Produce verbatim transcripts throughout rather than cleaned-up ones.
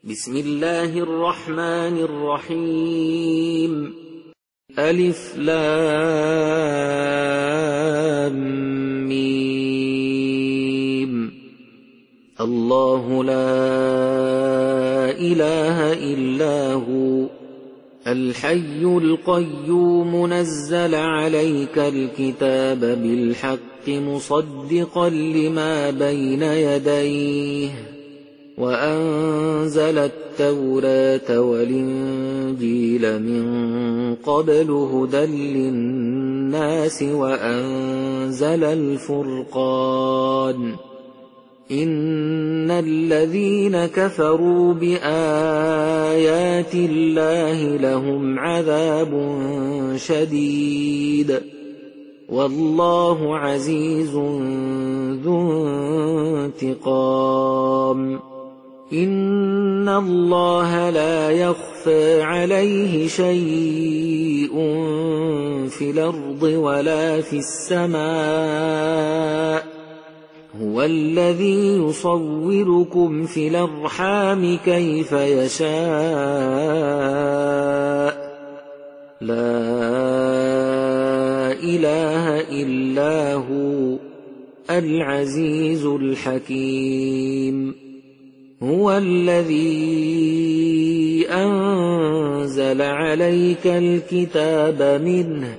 بسم الله الرحمن الرحيم. ألف لام ميم. الله لا إله إلا هو الحي القيوم نزل عليك الكتاب بالحق مصدقا لما بين يديه وأنزل التوراة والإنجيل من قبل هدى للناس وأنزل الفرقان. إن الذين كفروا بآيات الله لهم عذاب شديد والله عزيز ذو انتقام. إن الله لا يخفى عليه شيء في الأرض ولا في السماء. هو الذي يصوركم في الأرحام كيف يشاء. لا إله إلا هو العزيز الحكيم. هو الذي أنزل عليك الكتاب منه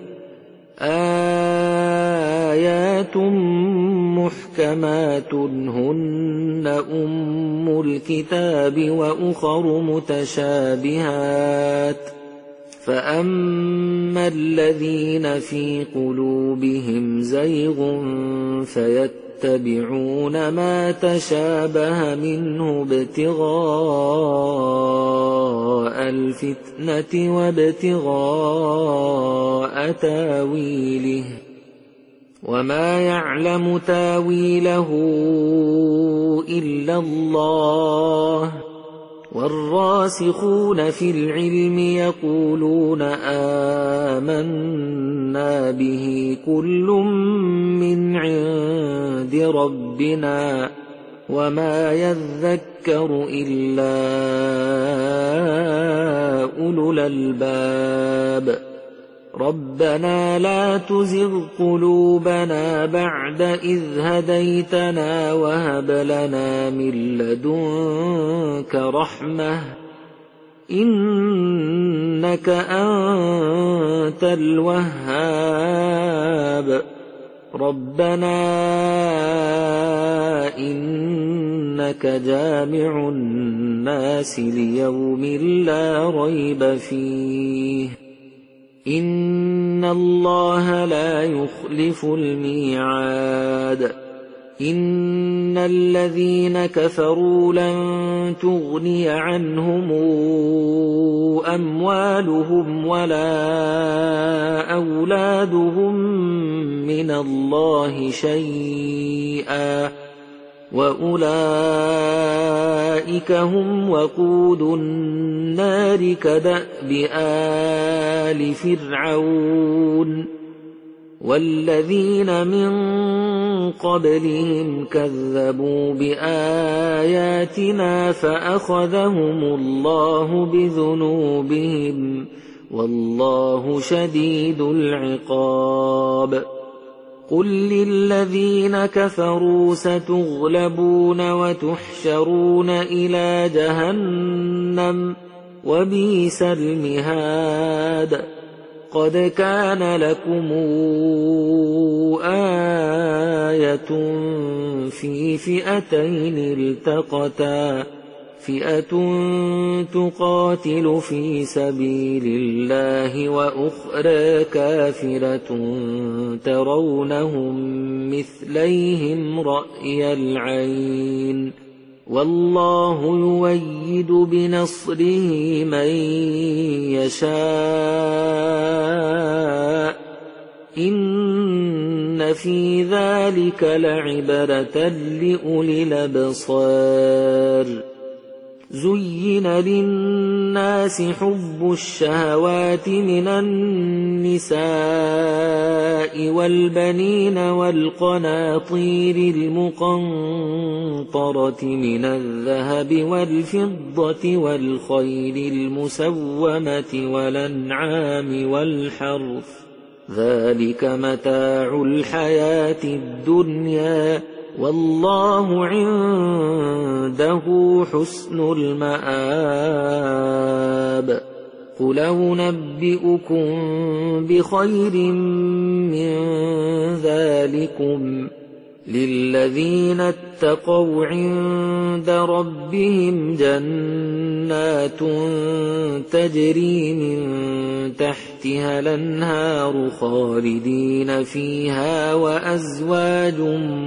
آيات محكمات هن أم الكتاب وأخر متشابهات فأما الذين في قلوبهم زيغ فيتبعون ما تشابه منه ابتغاء الفتنة وابتغاء تاويله وما يعلم تاويله إلا الله. والراسخون في العلم يقولون آمنا به كل من عند ربنا وما يذكر إلا أولو الألباب. ربنا لا تزغ قلوبنا بعد إذ هديتنا وهب لنا من لدنك رحمة إنك أنت الوهاب. ربنا إنك جامع الناس ليوم لا ريب فيه إن الله لا يخلف الميعاد. إن الذين كفروا لن تغني عنهم أموالهم ولا أولادهم من الله شيئا وأولئك هم وقود النار كدأب آل فرعون والذين من قبلهم كذبوا بآياتنا فأخذهم الله بذنوبهم والله شديد العقاب. قل للذين كفروا ستغلبون وتحشرون إلى جهنم وبئس المهاد. قد كان لكم آية في فئتين التقتا فئة تقاتل في سبيل الله وأخرى كافرة ترونهم مثليهم رأي العين والله يؤيد بنصره من يشاء. إن في ذلك لعبرة لأولي الأبصار. زين للناس حب الشهوات من النساء والبنين والقناطير المقنطرة من الذهب والفضة والخيل المسومة والأنعام والحرث ذلك متاع الحياة الدنيا والله عنده حسن المآب قل أنبئكم بخير من ذلكم للذين اتقوا عند ربهم جنات تجري من تحتها الأنهار خالدين فيها وأزواج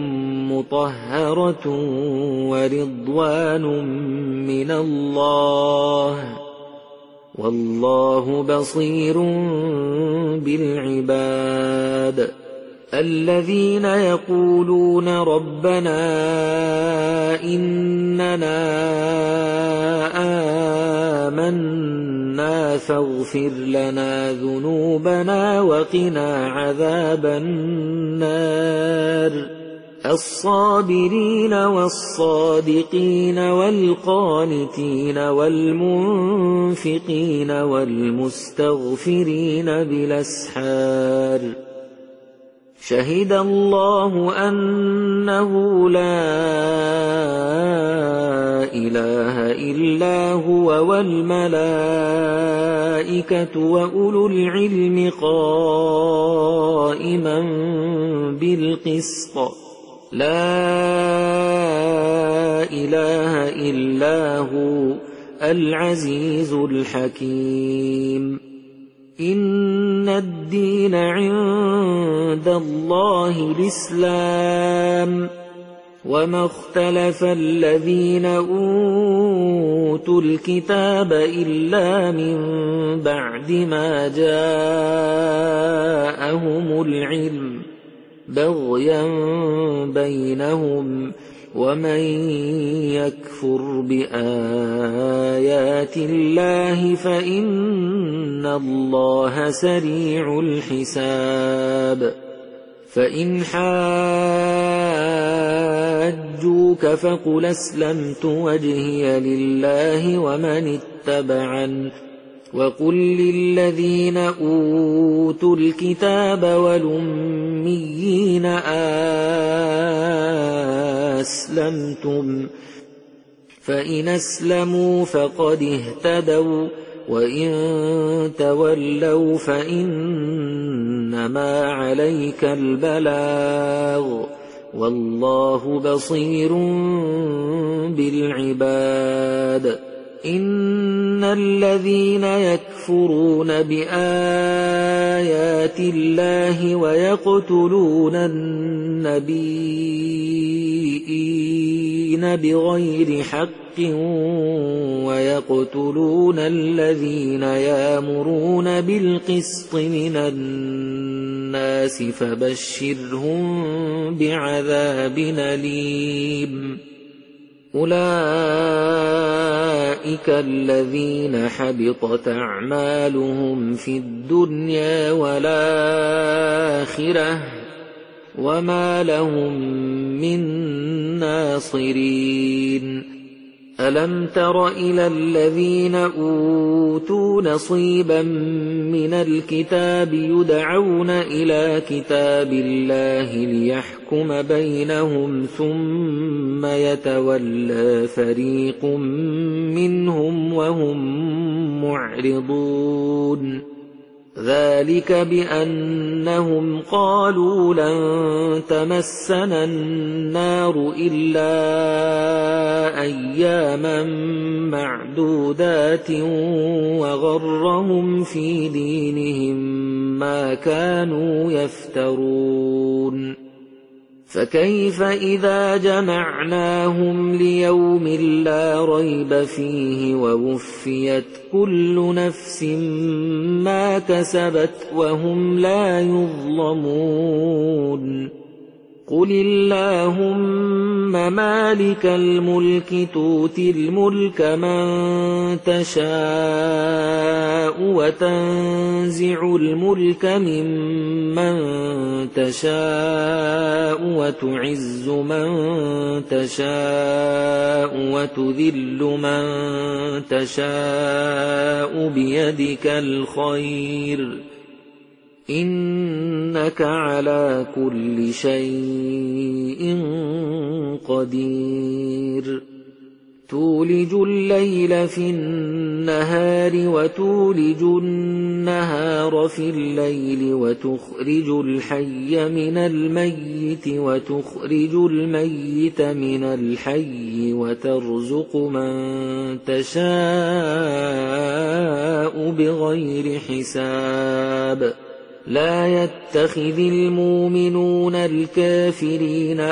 مطهرة ورضوان من الله والله بصير بالعباد الذين يقولون ربنا إننا آمنا فاغفر لنا ذنوبنا وقنا عذاب النار الصابرين والصادقين والقانتين والمنفقين والمستغفرين بالأسحار شهد الله أنه لا إله إلا هو والملائكة وأولو العلم قائما بالقسط لا إله إلا هو العزيز الحكيم إن الدين عند الله الإسلام وما اختلف الذين أوتوا الكتاب إلا من بعد ما جاءهم العلم بغيا بينهم ومن يكفر بآيات الله فإن الله سريع الحساب فإن حاجوك فقل أسلمت وجهي لله ومن اتبعن وقل للذين أوتوا الكتاب والأميين أسلمتم فإن أسلموا فقد اهتدوا وإن تولوا فإنما عليك البلاغ والله بصير بالعباد إن الذين يكفرون بآيات الله ويقتلون النبيين بغير حق ويقتلون الذين يأمرون بالقسط من الناس فبشرهم بعذاب أليم أولئك الذين حبطت أعمالهم في الدنيا والآخرة وما لهم من ناصرين ألم تر إلى الذين أوتوا نصيبا من الكتاب يدعون إلى كتاب الله ليحكم بينهم ثم يتولى فريق منهم وهم معرضون ذلك بأنهم قالوا لن تمسنا النار إلا أياما معدودات وغرهم في دينهم ما كانوا يفترون فكيف إذا جمعناهم ليوم لا ريب فيه ووفيت كل نفس ما كسبت وهم لا يظلمون قل اللهم مالك الملك تؤتي الملك من تشاء وتنزع الملك ممن تشاء وتعز من تشاء وتذل من تشاء بيدك الخير إنك على كل شيء قدير تولج الليل في النهار وتولج النهار في الليل وتخرج الحي من الميت وتخرج الميت من الحي وترزق من تشاء بغير حساب لا يتخذ المؤمنون الكافرين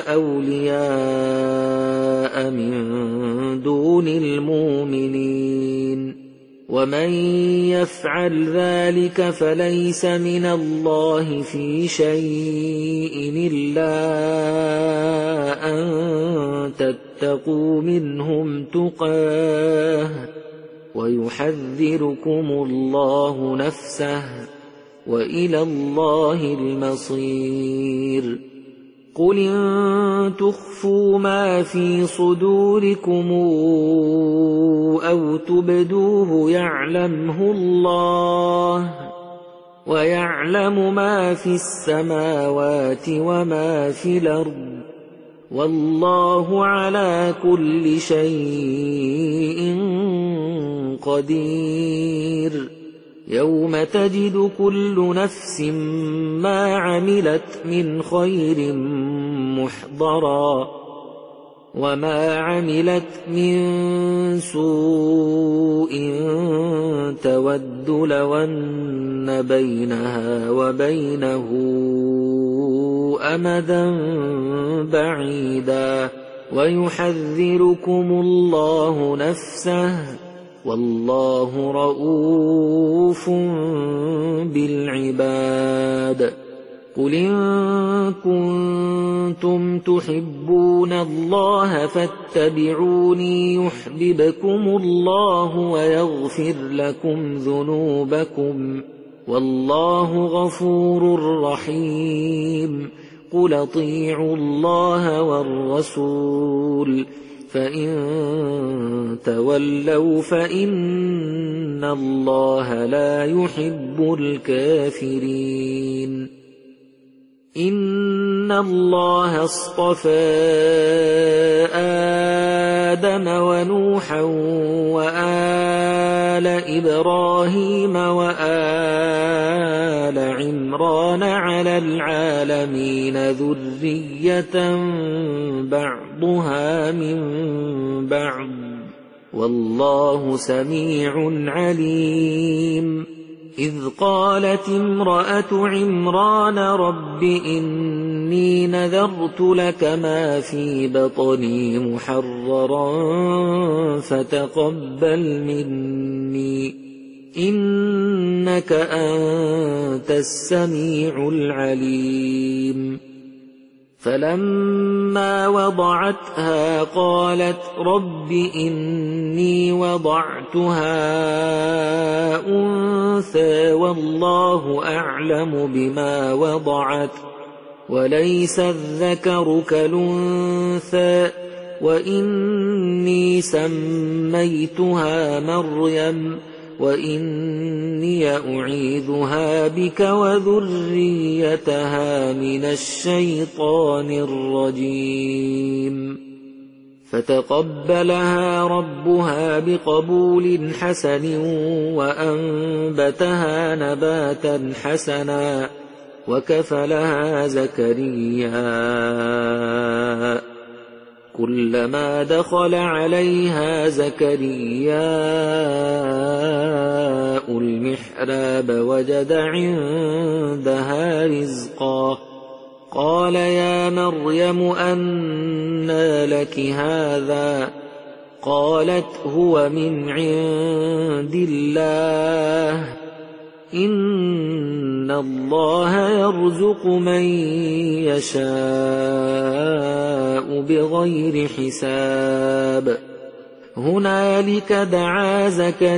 أولياء من دون المؤمنين ومن يفعل ذلك فليس من الله في شيء إلا أن تتقوا منهم تقاه ويحذركم الله نفسه وإلى الله المصير قل إن تخفوا ما في صدوركم أو تبدوه يعلمه الله ويعلم ما في السماوات وما في الأرض والله على كل شيء قدير يوم تجد كل نفس ما عملت من خير محضرا وما عملت من سوء تود لو أن بينها وبينه أمدا بعيدا ويحذركم الله نفسه والله رؤوف بالعباد قل إن كنتم تحبون الله فاتبعوني يحببكم الله ويغفر لكم ذنوبكم والله غفور رحيم قل اطيعوا الله والرسول فإن تولوا فإن الله لا يحب الكافرين إن الله اصطفى آدم ونوحا وآل إبراهيم وآل عمران على العالمين ذرية بعضها من بعض والله سميع عليم إذ قالت امرأة عمران رب إني نذرت لك ما في بطني محررا فتقبل مني إنك أنت السميع العليم فلما وضعتها قالت رب إني وضعتها أنثى والله أعلم بما وضعت وليس الذكر كالأنثى وإني سميتها مريم وإني أعيذها بك وذريتها من الشيطان الرجيم فتقبلها ربها بقبول حسن وأنبتها نباتا حسنا وكفلها زكريا كلما دخل عليها زكرياء المحراب وجد عندها رزقا قال يا مريم أنى لك هذا قالت هو من عند الله إن أَنَّ اللَّهَ يَرْزُقُ مَن يَشَاءُ بِغَيْرِ حِسَابٍ هُنَالِكَ دَعَا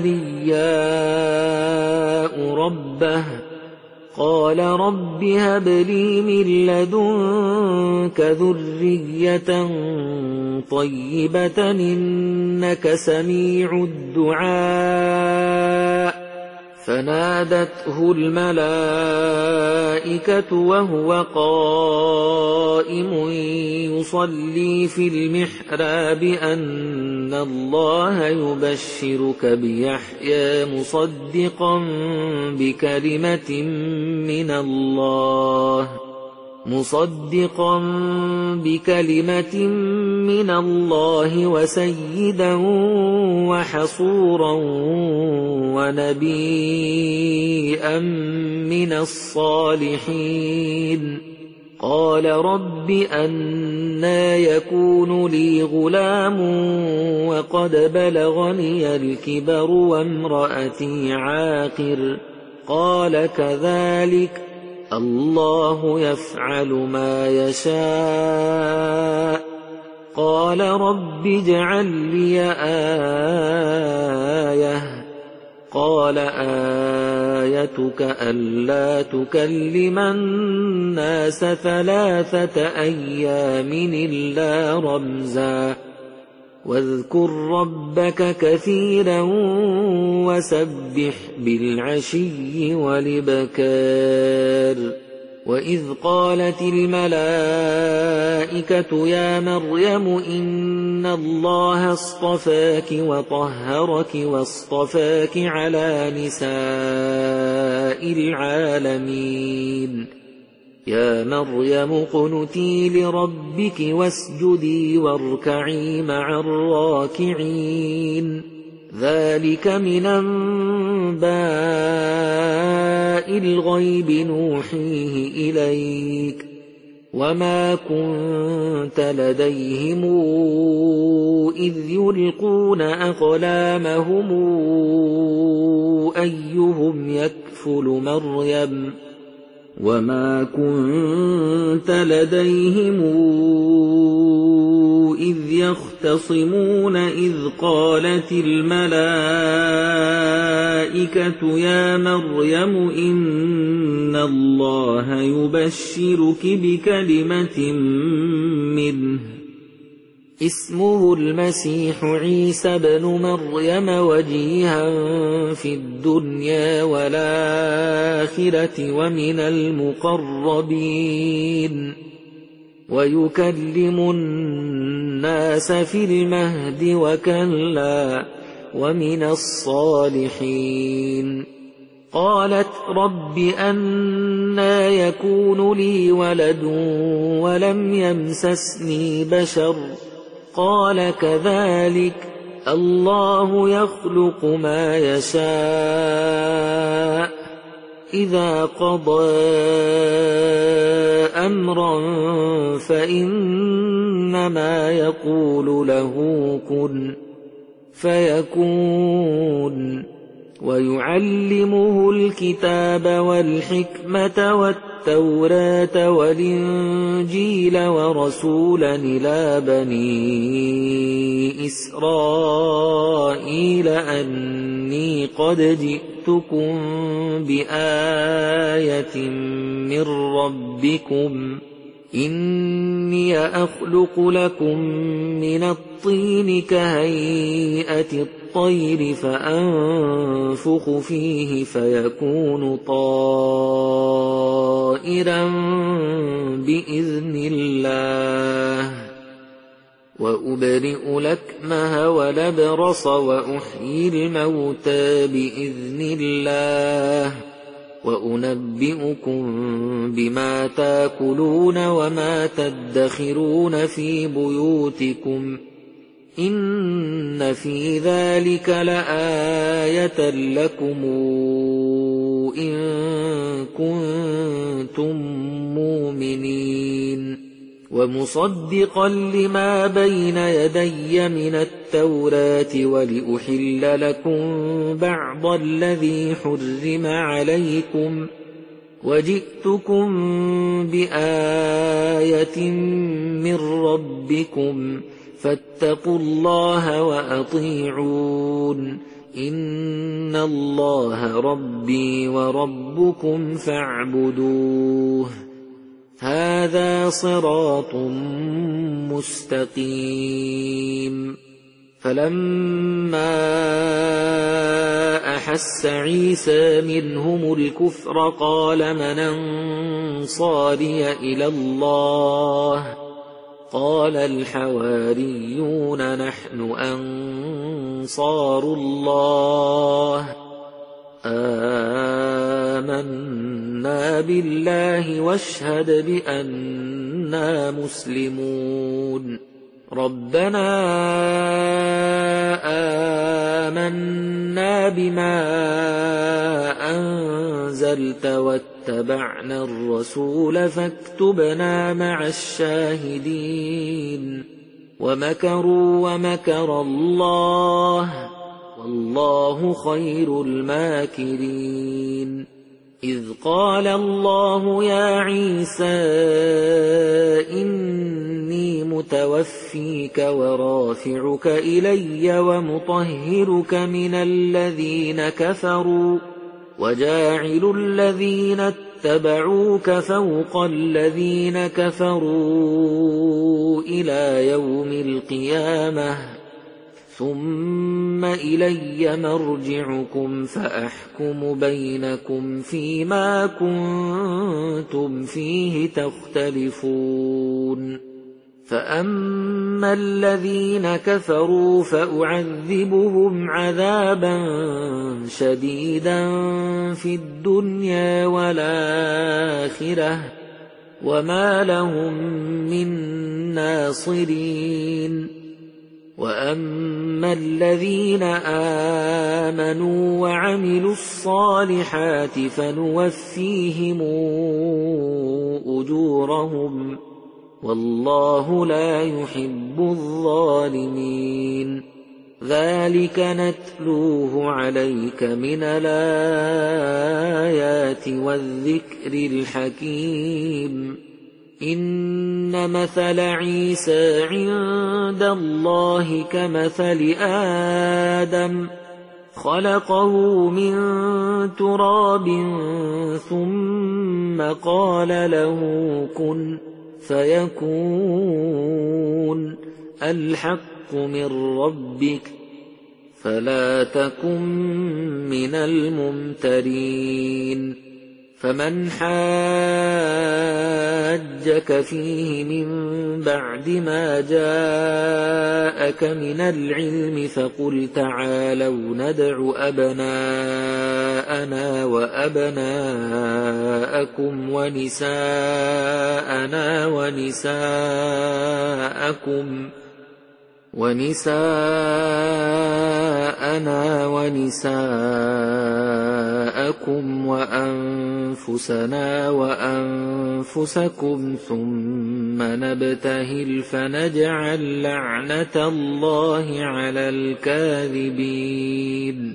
زَكَرِيَّاءُ رَبَّهُ قَالَ رَبِّ هَبْ لِي مِن لَّدُنكَ ذُرِّيَّةً طَيِّبَةً إِنَّكَ سَمِيعُ الدُّعَاءِ فَنَادَتْهُ الْمَلَائِكَةُ وَهُوَ قَائِمٌ يُصَلِّي فِي الْمِحْرَابِ أَنَّ اللَّهَ يُبَشِّرُكَ بِيَحْيَىٰ مُصَدِّقًا بِكَلِمَةٍ مِّنَ اللَّهِ مصدقا بكلمة من الله وسيدا وحصورا ونبيا من الصالحين قال رب أنى يكون لي غلام وقد بلغني الكبر وامرأتي عاقر قال كذلك الله يفعل ما يشاء قال رب اجعل لي آية قال آيتك ألا تكلم الناس ثلاثة أيام إلا رمزا واذكر ربك كثيرا وسبح بالعشي والإبكار وإذ قالت الملائكة يا مريم إن الله اصطفاك وطهرك واصطفاك على نساء العالمين يا مريم اقنتي لربك واسجدي واركعي مع الراكعين ذلك من أنباء الغيب نوحيه إليك وما كنت لديهم إذ يلقون أقلامهم أيهم يكفل مريم وما كنت لديهم إذ يختصمون إذ قالت الملائكة يا مريم إن الله يبشرك بكلمة منه اسمه المسيح عيسى ابن مريم وجيها في الدنيا والآخرة ومن المقربين ويكلم الناس في المهد وكهلا ومن الصالحين قالت رب أنى يكون لي ولد ولم يمسسني بشر قال كذلك الله يخلق ما يشاء إذا قضى أمرا فإنما يقول له كن فيكون ويعلمه الكتاب والحكمة والتوراة والإنجيل ورسولا إلى بني إسرائيل أني قد جئتكم بآية من ربكم إني أخلق لكم من الطين كهيئة الطير فأنفخ فيه فيكون طائرا بإذن الله وأبرئ الأكمه والأبرص وأحيي الموتى بإذن الله وأنبئكم بما تاكلون وما تدخرون في بيوتكم إن في ذلك لآية لكم إن كنتم مؤمنين ومصدقا لما بين يدي من التوراة ولأحل لكم بعض الذي حرم عليكم وجئتكم بآية من ربكم فاتقوا الله وأطيعون إن الله ربي وربكم فاعبدوه هذا صراط مستقيم. فلما أحس عيسى منهم الكفر قال من أنصاري إلى الله قال الحواريون نحن أنصار الله آمنا بالله واشهد بأننا مسلمون. ربنا آمنا بما أنزلت واتبعنا الرسول فاكتبنا مع الشاهدين. ومكروا ومكر الله والله خير الماكرين. إذ قال الله يا عيسى إني متوفيك ورافعك إلي ومطهرك من الذين كفروا وجاعل الذين اتبعوك فوق الذين كفروا إلى يوم القيامة ثم إلي مرجعكم فأحكم بينكم فيما كنتم فيه تختلفون. فأما الذين كفروا فأعذبهم عذابا شديدا في الدنيا والآخرة وما لهم من ناصرين. وأما الذين آمنوا وعملوا الصالحات فنوفيهم أجورهم والله لا يحب الظالمين. ذلك نتلوه عليك من الآيات والذكر الحكيم. إن مثل عيسى عند الله كمثل آدم خلقه من تراب ثم قال له كن فيكون. الحق من ربك فلا تكن من الممترين. فمن حاجك فيه من بعد ما جاءك من العلم فقل تعالوا ندع أبناءنا وأبناءكم ونساءنا ونساءكم ونساءنا ونساءكم وأنفسنا وأنفسكم ثم نبتهل فنجعل لعنة الله على الكاذبين.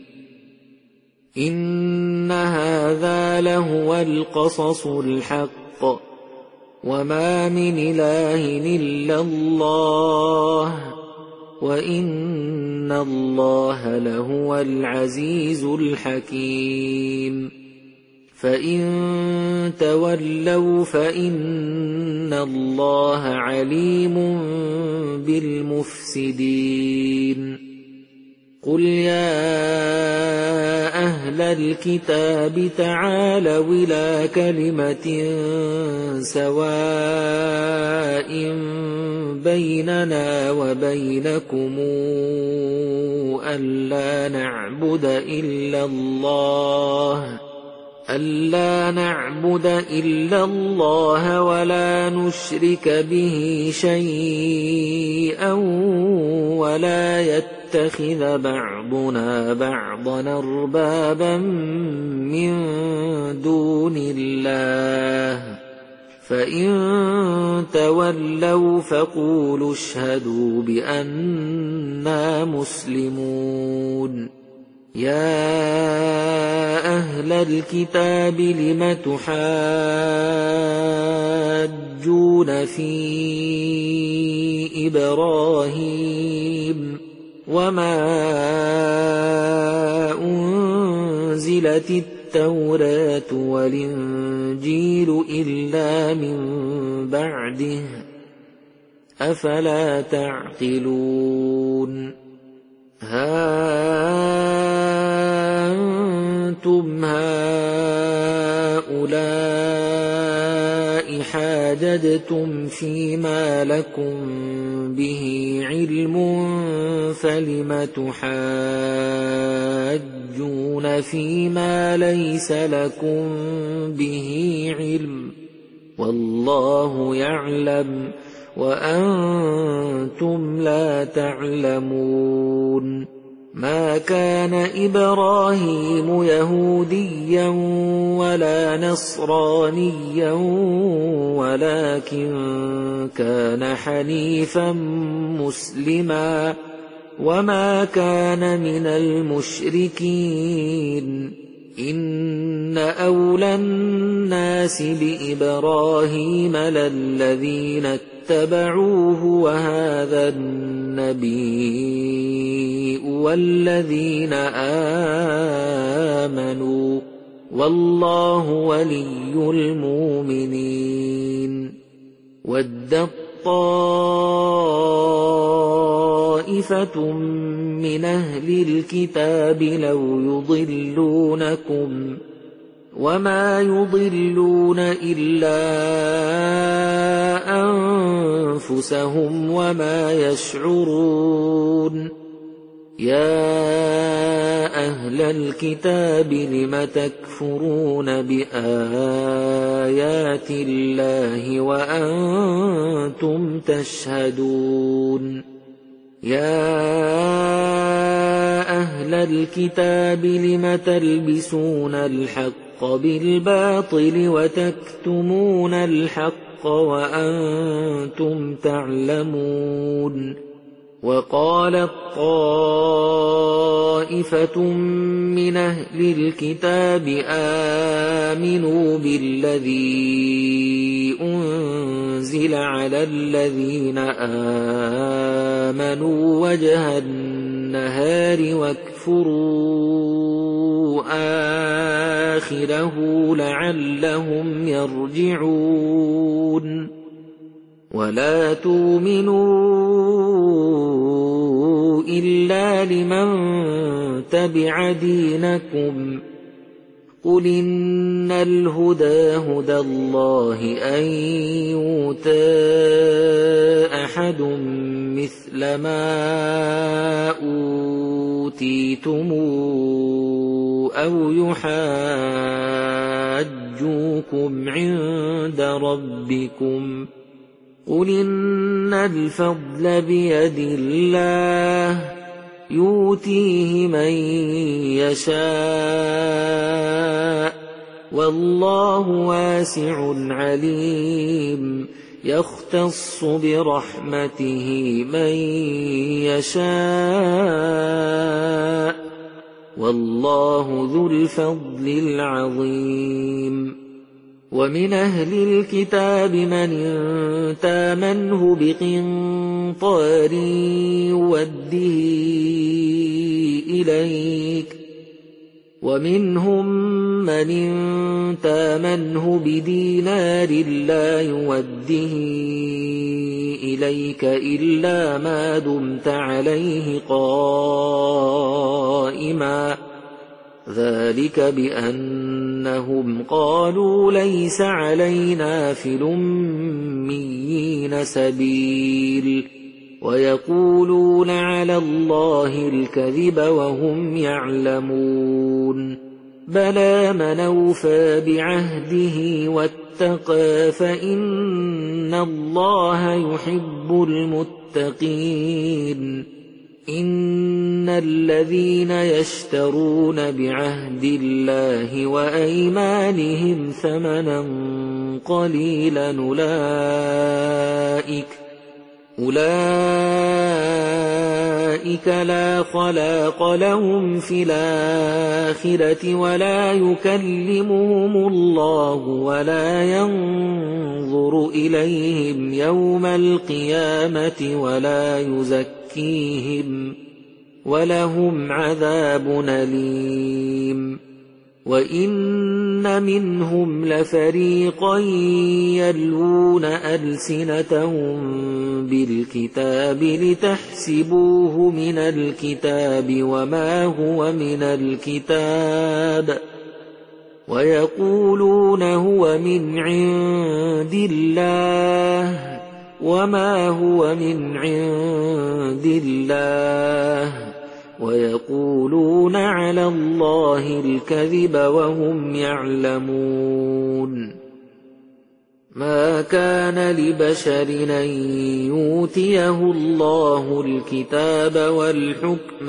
إن هذا لهو القصص الحق وما من إله إلا الله وإن الله لهو العزيز الحكيم. فإن تولوا فإن الله عليم بالمفسدين. قل يا أهل الكتاب تعالوا إلى كلمة سواء بيننا وبينكم ألا نعبد إلا الله ألا نعبد إلا الله ولا نشرك به شيئا ولا يتخذ بعضنا بعضا أربابا من دون الله. فإن تولوا فقولوا اشهدوا بأننا مسلمون. يا أهل الكتاب لم تحاجون في إبراهيم وما أنزلت التوراة والإنجيل إلا من بعده أفلا تعقلون ها أنتم هؤلاء حاججتم فيما لكم به علم فلم تحاجون فيما ليس لكم به علم والله يعلم وأنتم لا تعلمون ما كان إبراهيم يهوديا ولا نصرانيا ولكن كان حنيفا مسلما وما كان من المشركين إن أولى الناس بإبراهيم للذين اتبعوه وهذا النبي والذين آمنوا والله ولي المؤمنين ودت طائفة من أهل الكتاب لو يضلونكم وما يضلون إلا أنفسهم وما يشعرون يا أهل الكتاب لم تكفرون بآيات الله وأنتم تشهدون يا أهل الكتاب لم تلبسون الحق بالباطل وتكتمون الحق وأنتم تعلمون وقالت طائفة من أهل الكتاب آمنوا بالذي أنزل على الذين آمنوا وجه النهار واكفروا آخره لعلهم يرجعون ولا تؤمنوا إلا لمن تبع دينكم قل إن الهدى هدى الله أن يؤتى أحد مثل ما أوتيتم أو يحاجوكم عند ربكم قل إن الفضل بيد الله يؤتيه من يشاء والله واسع عليم يختص برحمته من يشاء والله ذو الفضل العظيم ومن أهل الكتاب من تامنه بقنطار يوده إليك ومنهم من تامنه بدينار لا يوده إليك إلا ما دمت عليه قائما ذلك بأنهم قالوا ليس علينا في الأميين سبيل ويقولون على الله الكذب وهم يعلمون بلى من أوفى بعهده واتقى فإن الله يحب المتقين إن الذين يشترون بعهد الله وأيمانهم ثمنا قليلا أولئك أولئك لا خلاق لهم في الآخرة ولا يكلمهم الله ولا ينظر إليهم يوم القيامة ولا يزكيهم ولهم عذاب أليم. وإن منهم لفريقا يلوون ألسنتهم بالكتاب لتحسبوه من الكتاب وما هو من الكتاب ويقولون هو من عند الله وما هو من عند الله ويقولون على الله الكذب وهم يعلمون. ما كان لبشر أن يؤتيه الله الكتاب والحكم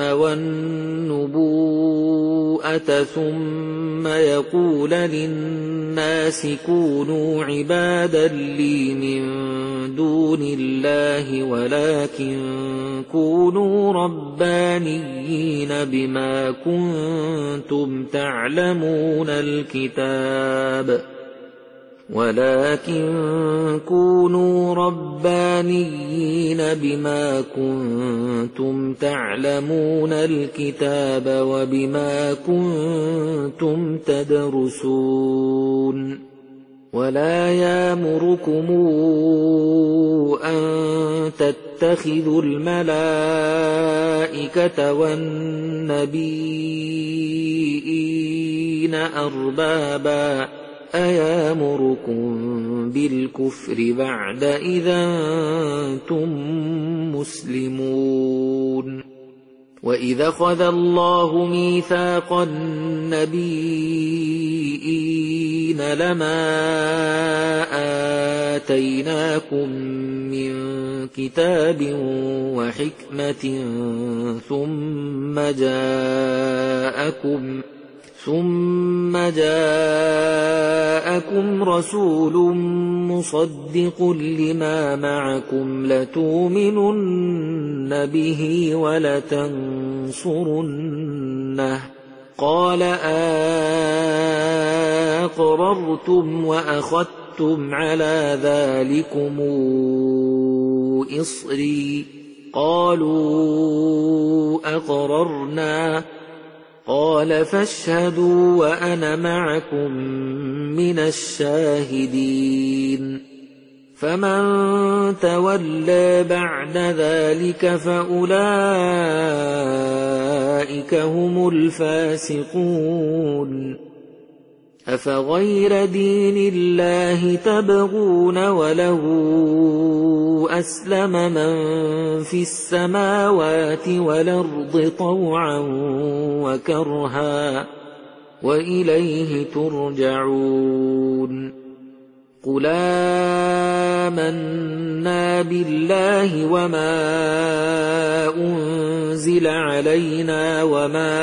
والنبوءة ثم يقول للناس كونوا عبادا لي من دون الله ولكن كونوا ربانيين بما كنتم تعلمون الكتاب ولكن كونوا ربانيين بما كنتم تعلمون الكتاب وبما كنتم تدرسون. ولا يأمركم أن تتخذوا الملائكة والنبيين أربابا أيامركم بالكفر بعد إذا أنتم مسلمون. وإذا أخذ الله ميثاق النبيين لما آتيناكم من كتاب وحكمة ثم جاءكم ثم جاءكم رسول مصدق لما معكم لتؤمنن به ولتنصرنه قال أقررتم وأخذتم على ذلكم إصري قالوا أقررنا قال فاشهدوا وأنا معكم من الشاهدين. فمن تولى بعد ذلك فأولئك هم الفاسقون. أفغير دين الله تبغون وله أسلم من في السماوات والأرض طوعا وكرها وإليه ترجعون. قل آمنا بالله وما أنزل علينا وما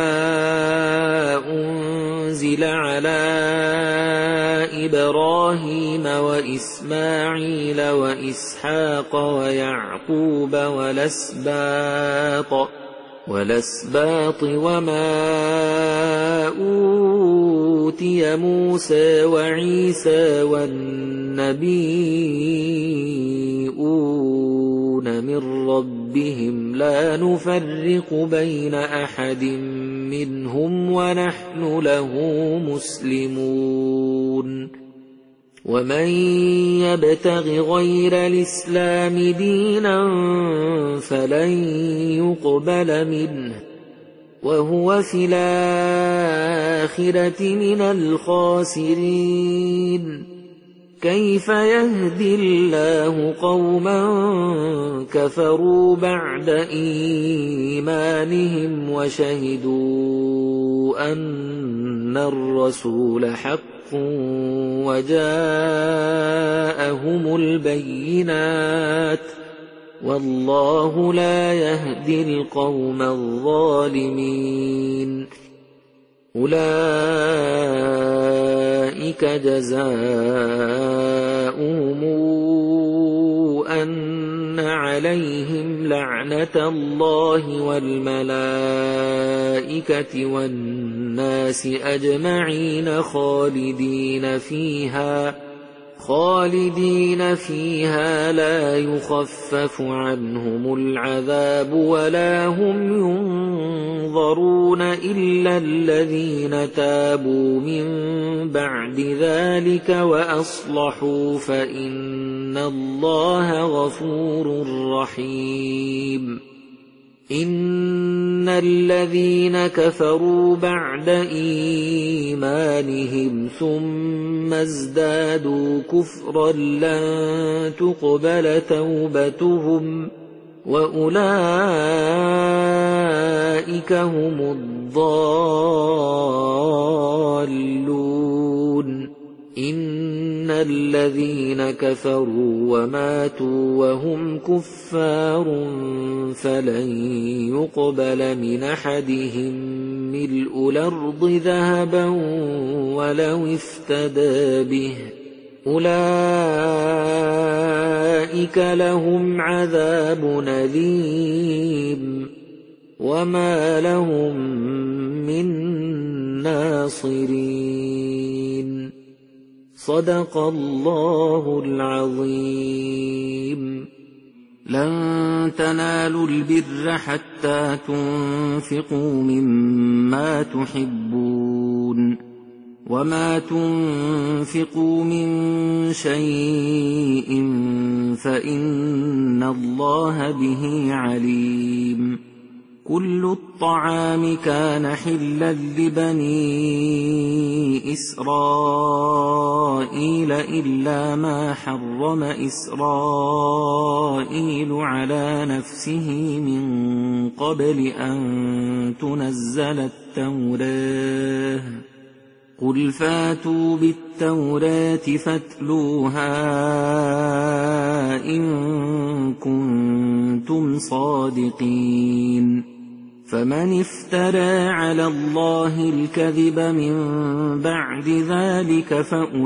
أنزل على إبراهيم وإسماعيل وإسحاق ويعقوب والأسباط والأسباط وما أوتي موسى وعيسى والنبيون من ربهم لا نفرق بين أحد منهم ونحن له مسلمون. ومن يبتغ غير الإسلام دينا فلن يقبل منه وهو في الآخرة من الخاسرين. كيف يهدي الله قوما كفروا بعد إيمانهم وشهدوا أن الرسول حق وجاءهم البينات والله لا يهدي القوم الظالمين. أولئك جزاؤهم أن عليهم لعنة الله والملائكة والناس أجمعين خالدين فيها خالدين فيها لا يخفف عنهم العذاب ولا هم ينظرون إلا الذين تابوا من بعد ذلك وأصلحوا فإن الله غفور رحيم. إن الذين كفروا بعد إيمانهم ثم ازدادوا كفرا لن تقبل توبتهم وأولئك هم الضالون. إن الذين كفروا وماتوا وهم كفار فلن يقبل من أحدهم ملء الأرض ذهبا ولو افتدى به أولئك لهم عذاب أليم وما لهم من ناصرين. صدق الله العظيم. لن تنالوا البر حتى تنفقوا مما تحبون وما تنفقوا من شيء فإن الله به عليم. كل الطعام كان حلا لبني إسرائيل إلا ما حرم إسرائيل على نفسه من قبل أن تنزل التوراة قل فاتوا بالتوراة فاتلوها إن كنتم صادقين. فمن افترى على الله الكذب من بعد ذلك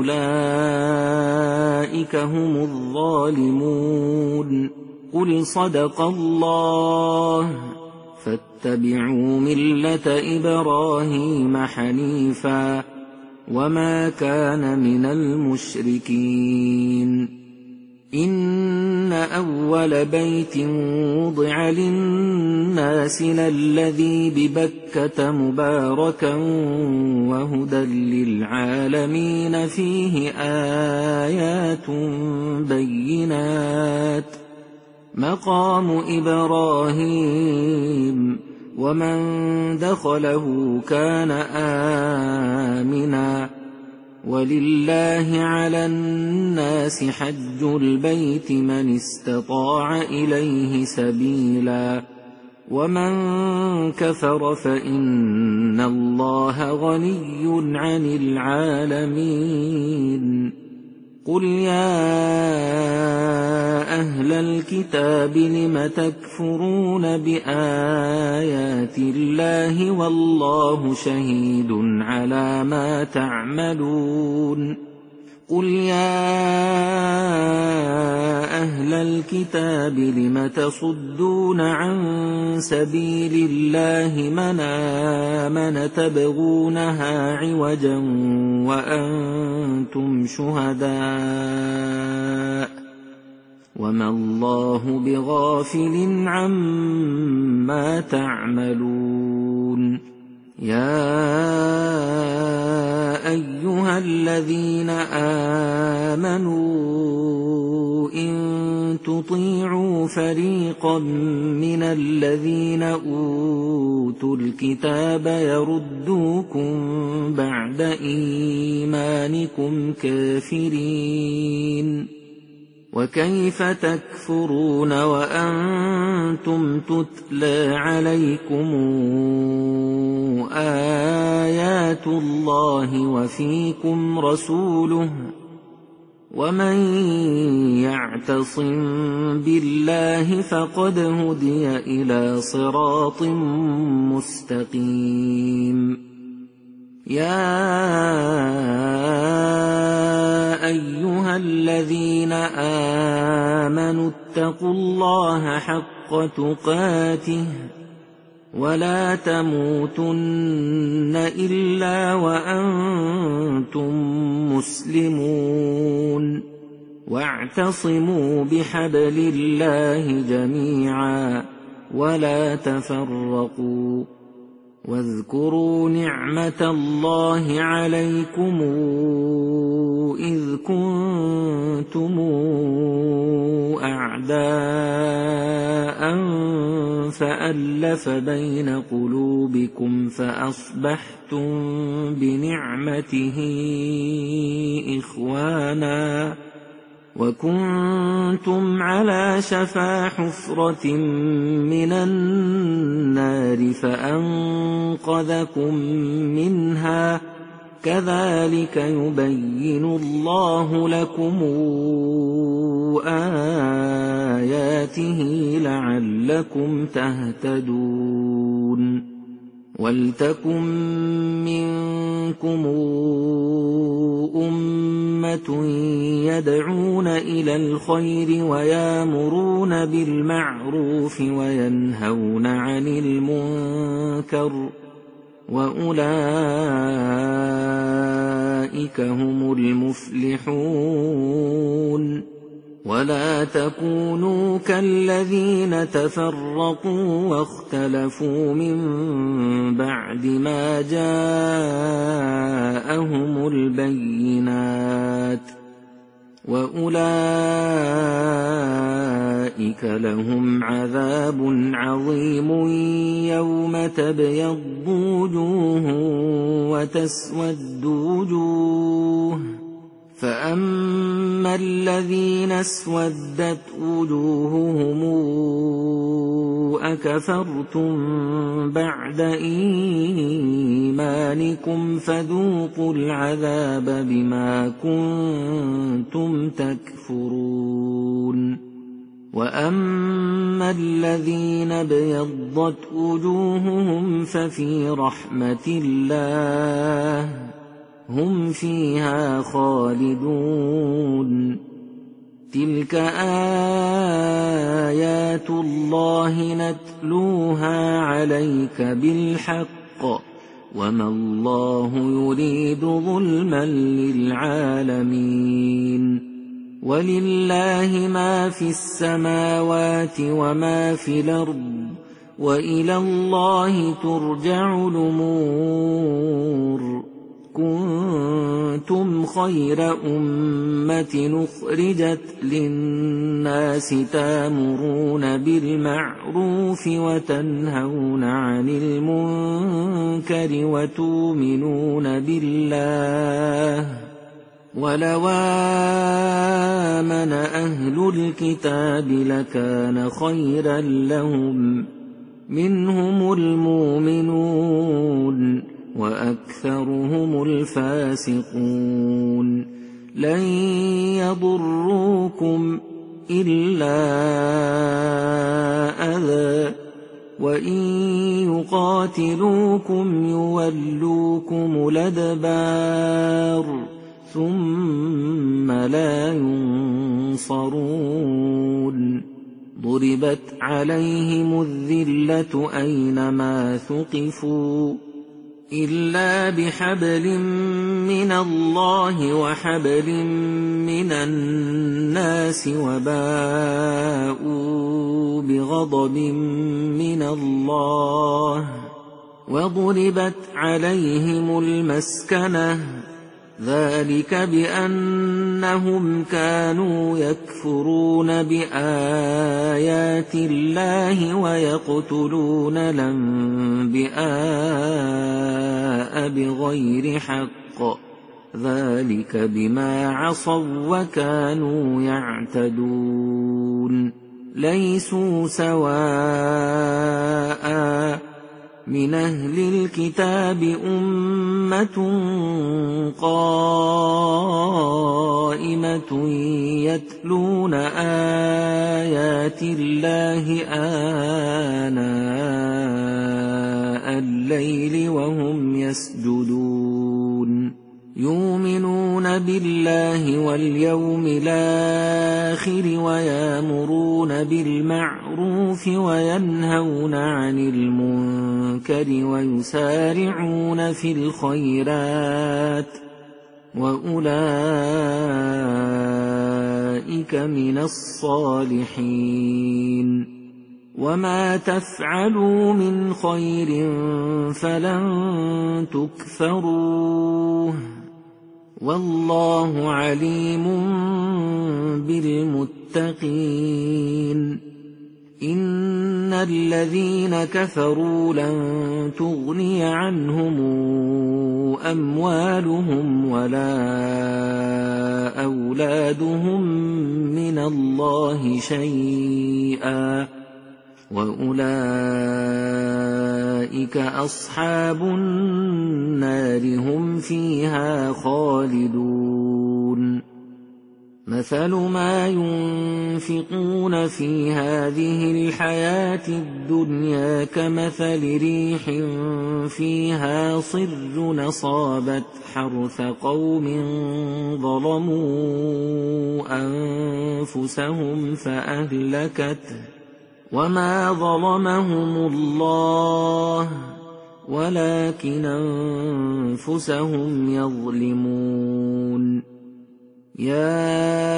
فأولئك هم الظالمون. قل صدق الله فاتبعوا ملة إبراهيم حنيفا وما كان من المشركين. إن أول بيت وضع للناس للذي ببكة مباركا وهدى للعالمين فيه آيات بينات مقام إبراهيم ومن دخله كان آمنا ولله على الناس حج البيت من استطاع إليه سبيلا ومن كفر فإن الله غني عن العالمين. قل يا أهل الكتاب لم تكفرون بآيات الله والله شهيد على ما تعملون. قل يا أهل الكتاب لم تصدون عن سبيل الله من آمن تبغونها عوجا وأنتم شهداء وما الله بغافل عما تعملون. يا أيها الذين آمنوا إن تطيعوا فريقا من الذين أوتوا الكتاب يردوكم بعد إيمانكم كافرين وكيف تكفرون وأنتم تتلى عليكم آيات الله وفيكم رسوله ومن يعتصم بالله فقد هدي إلى صراط مستقيم. يا أيها الذين آمنوا اتقوا الله حق تقاته ولا تموتن إلا وأنتم مسلمون واعتصموا بحبل الله جميعا ولا تفرقوا واذكروا نعمة الله عليكم إذ كنتم أعداء فألف بين قلوبكم فأصبحتم بنعمته إخوانا وكنتم على شفا حفرة من النار فأنقذكم منها كذلك يبين الله لكم آياته لعلكم تهتدون ولتكن منكم أمة يدعون إلى الخير ويامرون بالمعروف وينهون عن المنكر وأولئك هم المفلحون ولا تكونوا كالذين تفرقوا واختلفوا من بعد ما جاءهم البينات وأولئك لهم عذاب عظيم يوم تبيض وجوه وتسود وجوه فأما الذين اسودت وجوههم أكفرتم بعد إيمانكم فذوقوا العذاب بما كنتم تكفرون وأما الذين ابيضت وجوههم ففي رحمة الله هم فيها خالدون تلك آيات الله نتلوها عليك بالحق وما الله يريد ظلما للعالمين ولله ما في السماوات وما في الأرض وإلى الله ترجع الأمور كنتم خير أمة أخرجت للناس تأمرون بالمعروف وتنهون عن المنكر وتؤمنون بالله ولو آمن أهل الكتاب لكان خيرا لهم منهم المؤمنون وأكثرهم الفاسقون لن يضروكم إلا أذى وإن يقاتلوكم يولوكم الأدبار ثم لا ينصرون ضربت عليهم الذلة أينما ثقفوا إلا بحبل من الله وحبل من الناس وباءوا بغضب من الله وضربت عليهم المسكنة ذلك بأنهم كانوا يكفرون بآيات الله ويقتلون الأنبياء بغير حق ذلك بما عصوا وكانوا يعتدون ليسوا سواء من أهل الكتاب أمة قائمة يتلون آيات الله آناء الليل وهم يسجدون يؤمنون بالله واليوم الآخر ويأمرون بالمعروف وينهون عن المنكر ويسارعون في الخيرات وأولئك من الصالحين وما تفعلوا من خير فلن تكفروه والله عليم بالمتقين إن الذين كفروا لن تغني عنهم أموالهم ولا أولادهم من الله شيئا وأولئك أصحاب النار هم فيها خالدون مثل ما ينفقون في هذه الحياة الدنيا كمثل ريح فيها صر أصابت حرث قوم ظلموا أنفسهم فأهلكته وما ظلمهم الله ولكن أنفسهم يظلمون يا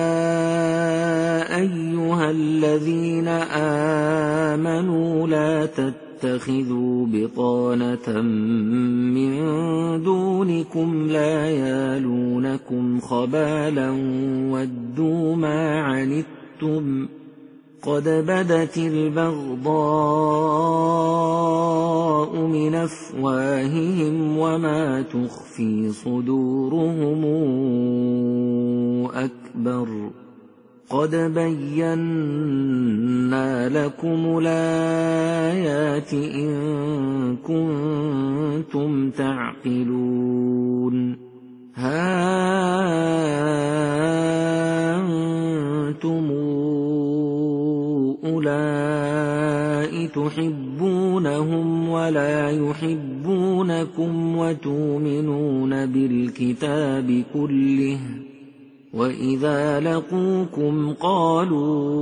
أيها الذين آمنوا لا تتخذوا بطانة من دونكم لا يالونكم خبالا ودوا ما عنتم قد بدت البغضاء من أفواههم وما تخفي صدورهم أكبر قد بينا لكم الآيات إن كنتم تعقلون ها أنتم أولئك تحبونهم ولا يحبونكم وتؤمنون بالكتاب كله وإذا لقوكم قالوا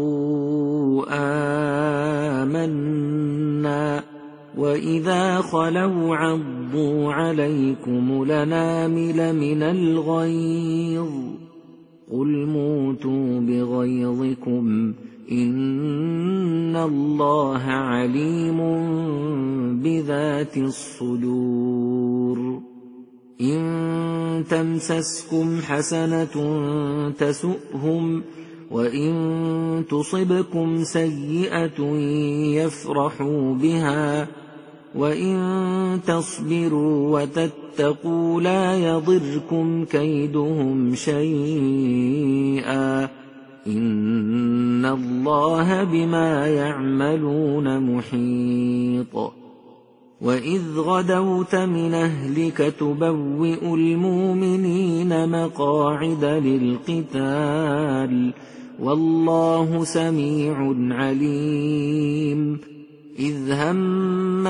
آمنا وإذا خلوا عضوا عليكم الأنامل من الغيظ قل موتوا بغيظكم إن الله عليم بذات الصدور إن تمسسكم حسنة تسؤهم وإن تصبكم سيئة يفرحوا بها وإن تصبروا وتتقوا لا يضركم كيدهم شيئا إن الله بما يعملون محيط وإذ غدوت من أهلك تبوئ المؤمنين مقاعد للقتال والله سميع عليم إذ هم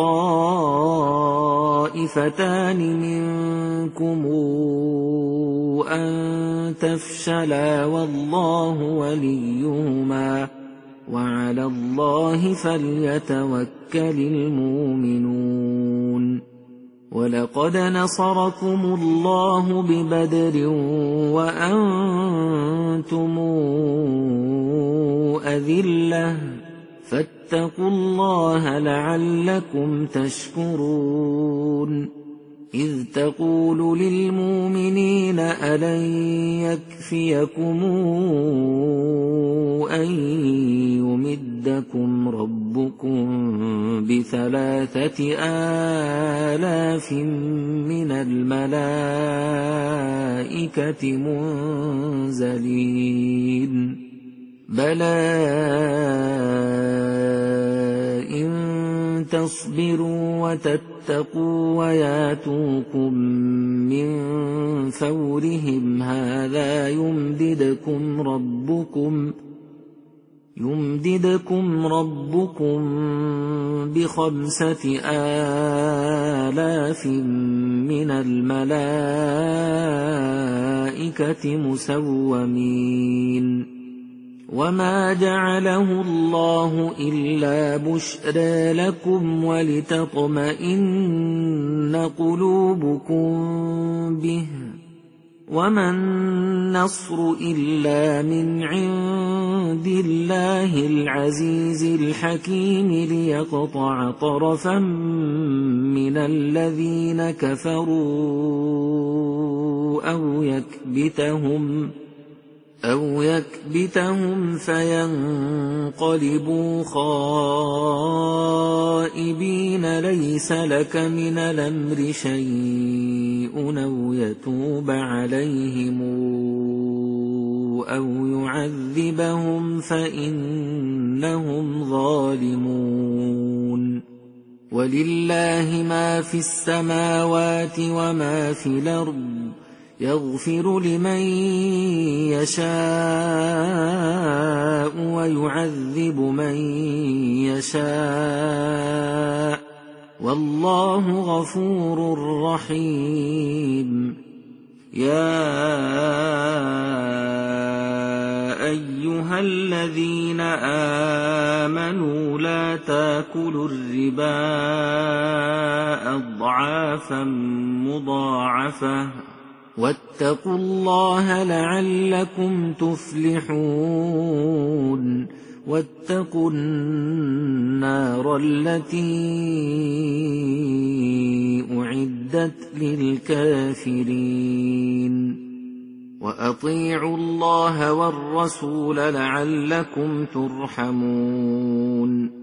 الطائفتان منكم أن تفشلا والله وليهما وعلى الله فليتوكل المؤمنون ولقد نصركم الله ببدر وأنتم أذلة فاتقوا الله لعلكم تشكرون إذ تقول للمؤمنين ألن يكفيكم أن يمدكم ربكم بثلاثة آلاف من الملائكة منزلين بلى إن تصبروا وتتقوا وياتوكم من فورهم هذا يمددكم ربكم يمددكم ربكم بخمسة آلاف من الملائكة مسومين وما جعله الله إلا بشرى لكم ولتطمئن قلوبكم به وما النصر إلا من عند الله العزيز الحكيم ليقطع طرفا من الذين كفروا أو يكبتهم أو يكبتهم فينقلبوا خائبين ليس لك من الأمر شيء أو يتوب عليهم أو يعذبهم فإنهم ظالمون ولله ما في السماوات وما في الأرض يغفر لمن يشاء ويعذب من يشاء والله غفور رحيم يا أيها الذين آمنوا لا تاكلوا الربا أضعافا مضاعفة واتقوا الله لعلكم تفلحون واتقوا النار التي أعدت للكافرين وأطيعوا الله والرسول لعلكم ترحمون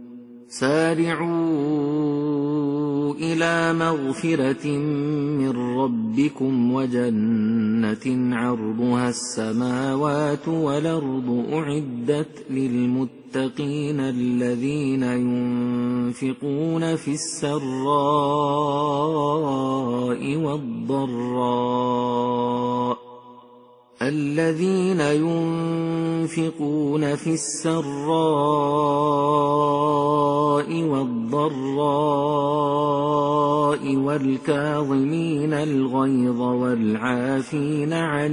سارعوا إلى مغفرة من ربكم وجنة عرضها السماوات والأرض أعدت للمتقين الذين ينفقون في السراء والضراء الذين ينفقون في السراء والضراء والكاظمين الغيظ والعافين عن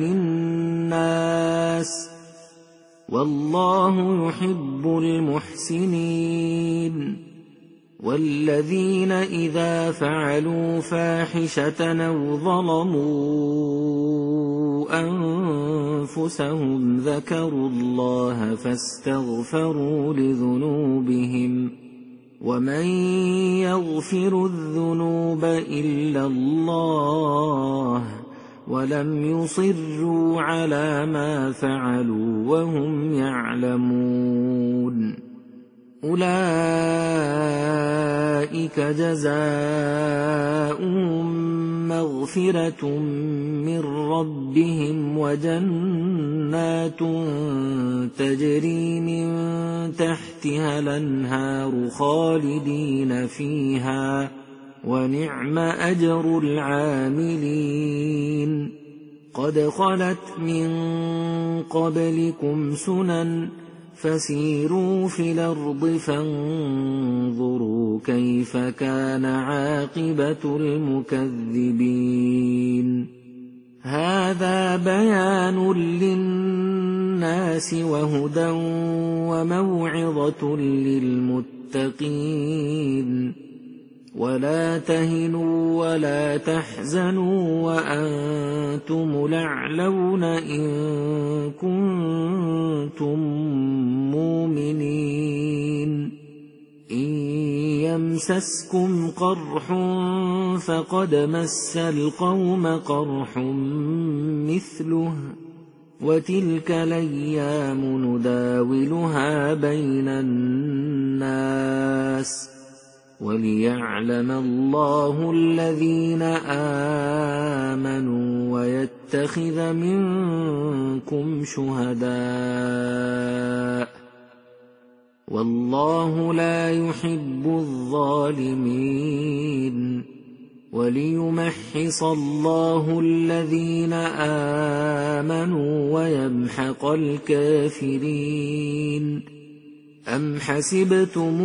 الناس والله يحب المحسنين والذين إذا فعلوا فاحشة أو ظلموا أنفسهم ذكروا الله فاستغفروا لذنوبهم ومن يغفر الذنوب إلا الله ولم يصروا على ما فعلوا وهم يعلمون أولئك جزاؤهم مغفرة من ربهم وجنات تجري من تحتها الأنهار خالدين فيها ونعم أجر العاملين قد خلت من قبلكم سنن فسيروا في الأرض فانظروا كيف كان عاقبة المكذبين هذا بيان للناس وهدى وموعظة للمتقين ولا تهنوا ولا تحزنوا وأنتم الأعلون إن كنتم مؤمنين إن يمسسكم قرح فقد مس القوم قرح مثله وتلك الأيام نداولها بين الناس وليعلم الله الذين آمنوا ويتخذ منكم شهداء والله لا يحب الظالمين وليمحص الله الذين آمنوا ويمحق الكافرين أَمْ حَسِبْتُمْ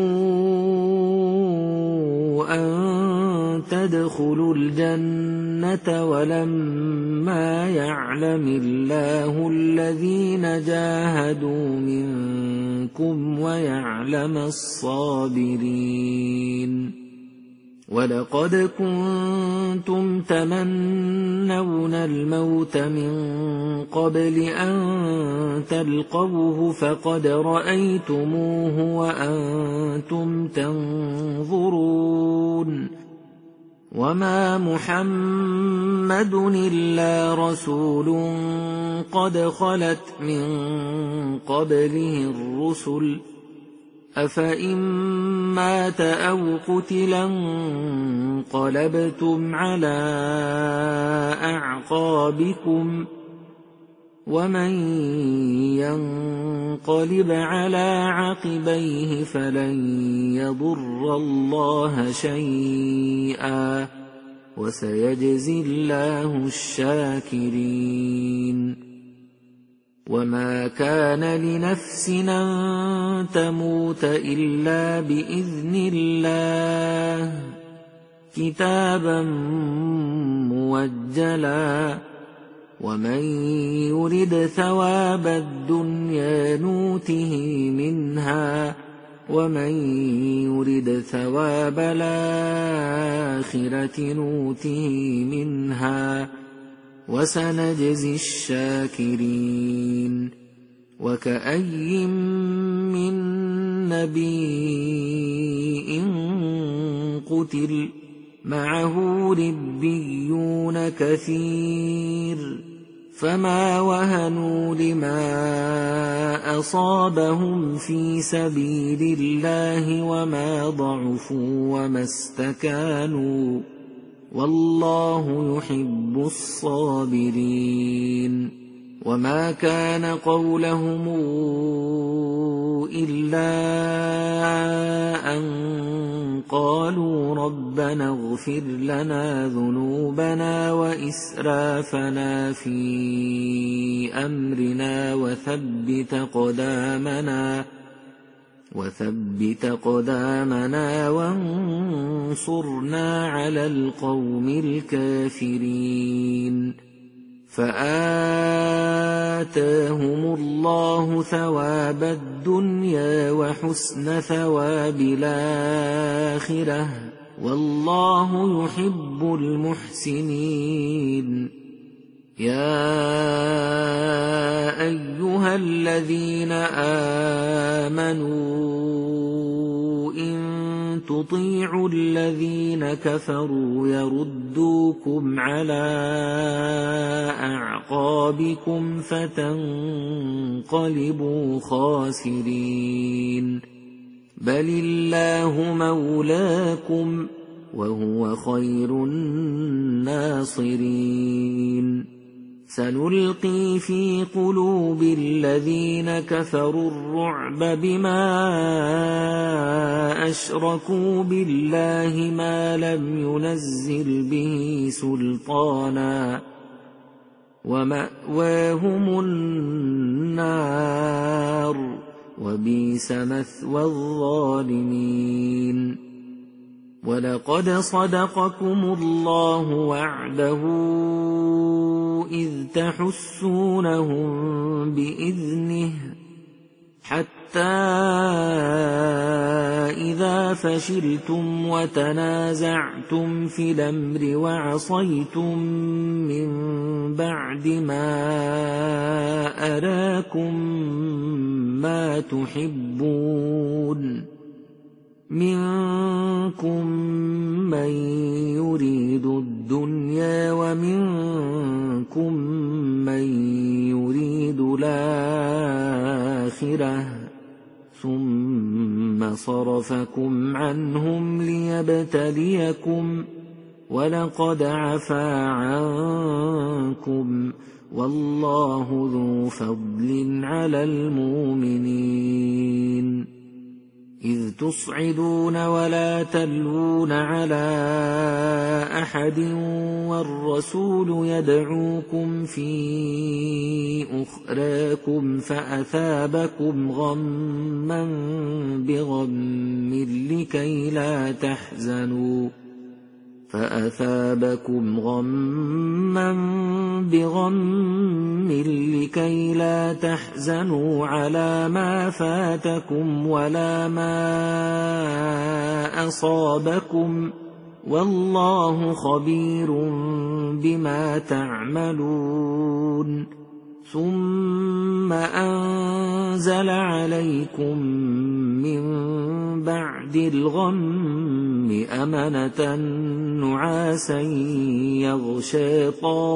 أَن تَدْخُلُوا الْجَنَّةَ وَلَمَّا يَعْلَمِ اللَّهُ الَّذِينَ جَاهَدُوا مِنكُمْ وَيَعْلَمَ الصَّابِرِينَ وَلَقَدْ كُنتُمْ تَمَنَّوْنَ الْمَوْتَ مِن قَبْلِ أَن تَلْقَوْهُ فَقَدْ رَأَيْتُمُوهُ وَأَنتُمْ تَنظُرُونَ وَمَا مُحَمَّدٌ إِلَّا رَسُولٌ قَدْ خَلَتْ مِن قَبْلِهِ الرُّسُلُ أَفَإِن مَّاتَ أَوْ قُتِلَ انقَلَبْتُمْ عَلَىٰ أَعْقَابِكُمْ وَمَن يَنقَلِبْ عَلَىٰ عَقِبَيْهِ فَلَن يَضُرَّ اللَّهَ شَيْئًا وَسَيَجْزِي اللَّهُ الشَّاكِرِينَ وَمَا كَانَ لِنَفْسٍ أَن تَمُوتَ إِلَّا بِإِذْنِ اللَّهِ كِتَابًا مُّؤَجَّلًا وَمَن يُرِدْ ثَوَابَ الدُّنْيَا نُؤْتِهِ مِنْهَا وَمَن يُرِدْ ثَوَابَ الْآخِرَةِ نُؤْتِهِ مِنْهَا وَسَنَجْزِي الشَّاكِرِينَ وَكَأَيٍّ مِّن نَّبِيٍّ قُتِلَ مَعَهُ رِبِّيُّونَ كَثِيرٌ فَمَا وَهَنُوا لِمَا أَصَابَهُمْ فِي سَبِيلِ اللَّهِ وَمَا ضَعُفُوا وَمَا اسْتَكَانُوا وَاللَّهُ يُحِبُّ الصَّابِرِينَ وَمَا كَانَ قَوْلَهُمْ إِلَّا أَن قَالُوا رَبَّنَا اغْفِرْ لَنَا ذُنُوبَنَا وَإِسْرَافَنَا فِي أَمْرِنَا وَثَبِّتْ قَدَامَنَا وَثَبِّتْ قَدَامَنَا وَانصُرْنَا عَلَى الْقَوْمِ الْكَافِرِينَ فَآتَاهُمُ اللَّهُ ثَوَابَ الدُّنْيَا وَحُسْنَ ثَوَابِ الْآخِرَةِ وَاللَّهُ يُحِبُّ الْمُحْسِنِينَ يَا أَيُّهَا الَّذِينَ آمَنُوا إِن تُطِيعُوا الَّذِينَ كَفَرُوا يَرُدُّوكُمْ عَلَىٰ أَعْقَابِكُمْ فَتَنقَلِبُوا خَاسِرِينَ بَلِ اللَّهُ مَوْلَاكُمْ وَهُوَ خَيْرُ النَّاصِرِينَ سَنُلْقِي فِي قُلُوبِ الَّذِينَ كَفَرُوا الرُّعْبَ بِمَا أَشْرَكُوا بِاللَّهِ مَا لَمْ يُنَزِّلْ بِهِ سُلْطَانًا وَمَأْوَاهُمُ النَّارُ وَبِئْسَ مَثْوَى الظَّالِمِينَ وَلَقَدْ صَدَقَكُمُ اللَّهُ وَعْدَهُ إِذْ تَحُسُّونَهُم بِإِذْنِهِ حَتَّى إِذَا فَشِلْتُمْ وَتَنَازَعْتُمْ فِي الْأَمْرِ وَعَصَيْتُم مِّن بَعْدِ مَا أَرَاكُم مَّا تُحِبُّونَ مِنكُم مَّن يُرِيدُ الدُّنْيَا وَمِنكُم مَّن يُرِيدُ الْآخِرَةَ ثُمَّ صَرَفَكُمْ عَنْهُمْ لِيَبْتَلِيَكُمْ وَلَقَدْ عَفَا عَنكُمْ وَاللَّهُ ذُو فَضْلٍ عَلَى الْمُؤْمِنِينَ إذ تصعدون ولا تلوون على أحد والرسول يدعوكم في أخراكم فأثابكم غما بغم لكي لا تحزنوا فأثابكم غما بغم لكي لا تحزنوا على ما فاتكم ولا ما أصابكم والله خبير بما تعملون ثم أنزل عليكم من بعد الغم أمنة نعاسا يغشى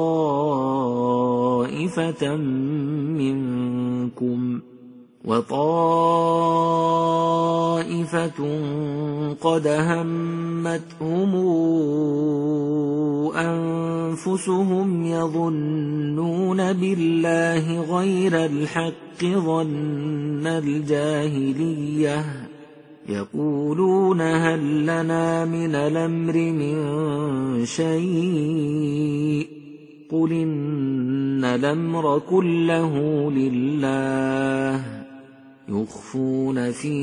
طائفة منكم وطائفة قد همتهم أنفسهم يظنون بالله غير الحق ظن الجاهلية يقولون هل لنا من الأمر من شيء قل إن الأمر كله لله يخفون في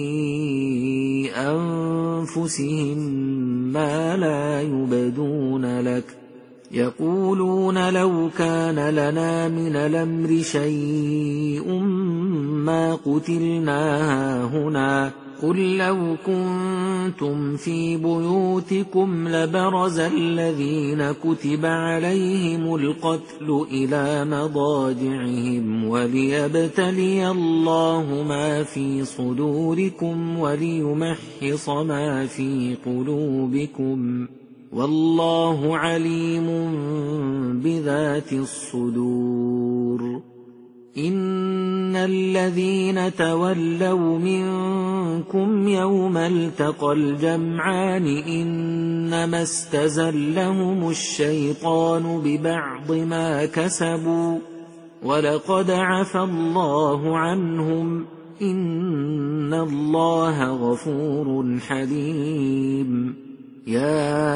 أنفسهم ما لا يبدون لك يقولون لو كان لنا من الأمر شيء ما قتلنا هاهنا قل لو كنتم في بيوتكم لبرز الذين كتب عليهم القتل إلى مضاجعهم وليبتلي الله ما في صدوركم وليمحص ما في قلوبكم والله عليم بذات الصدور إن الذين تولوا منكم يوم التقى الجمعان إنما استزلهم الشيطان ببعض ما كسبوا ولقد عفى الله عنهم إن الله غفور حليم يا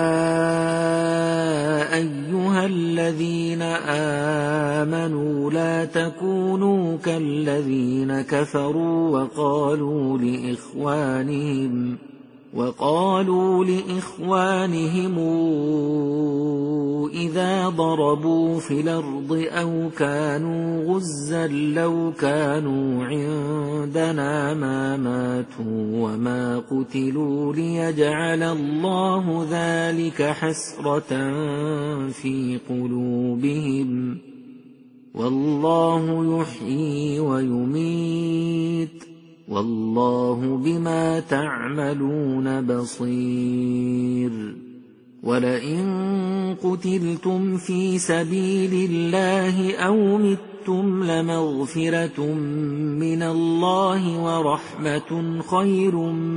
أيها الذين آمنوا لا تكونوا كالذين كفروا وقالوا لإخوانهم وقالوا لإخوانهم إذا ضربوا في الأرض أو كانوا غزا لو كانوا عندنا ما ماتوا وما قتلوا ليجعل الله ذلك حسرة في قلوبهم والله يحيي ويميت والله بما تعملون بصير ولئن قتلتم في سبيل الله أو متم لمغفرة من الله ورحمة خير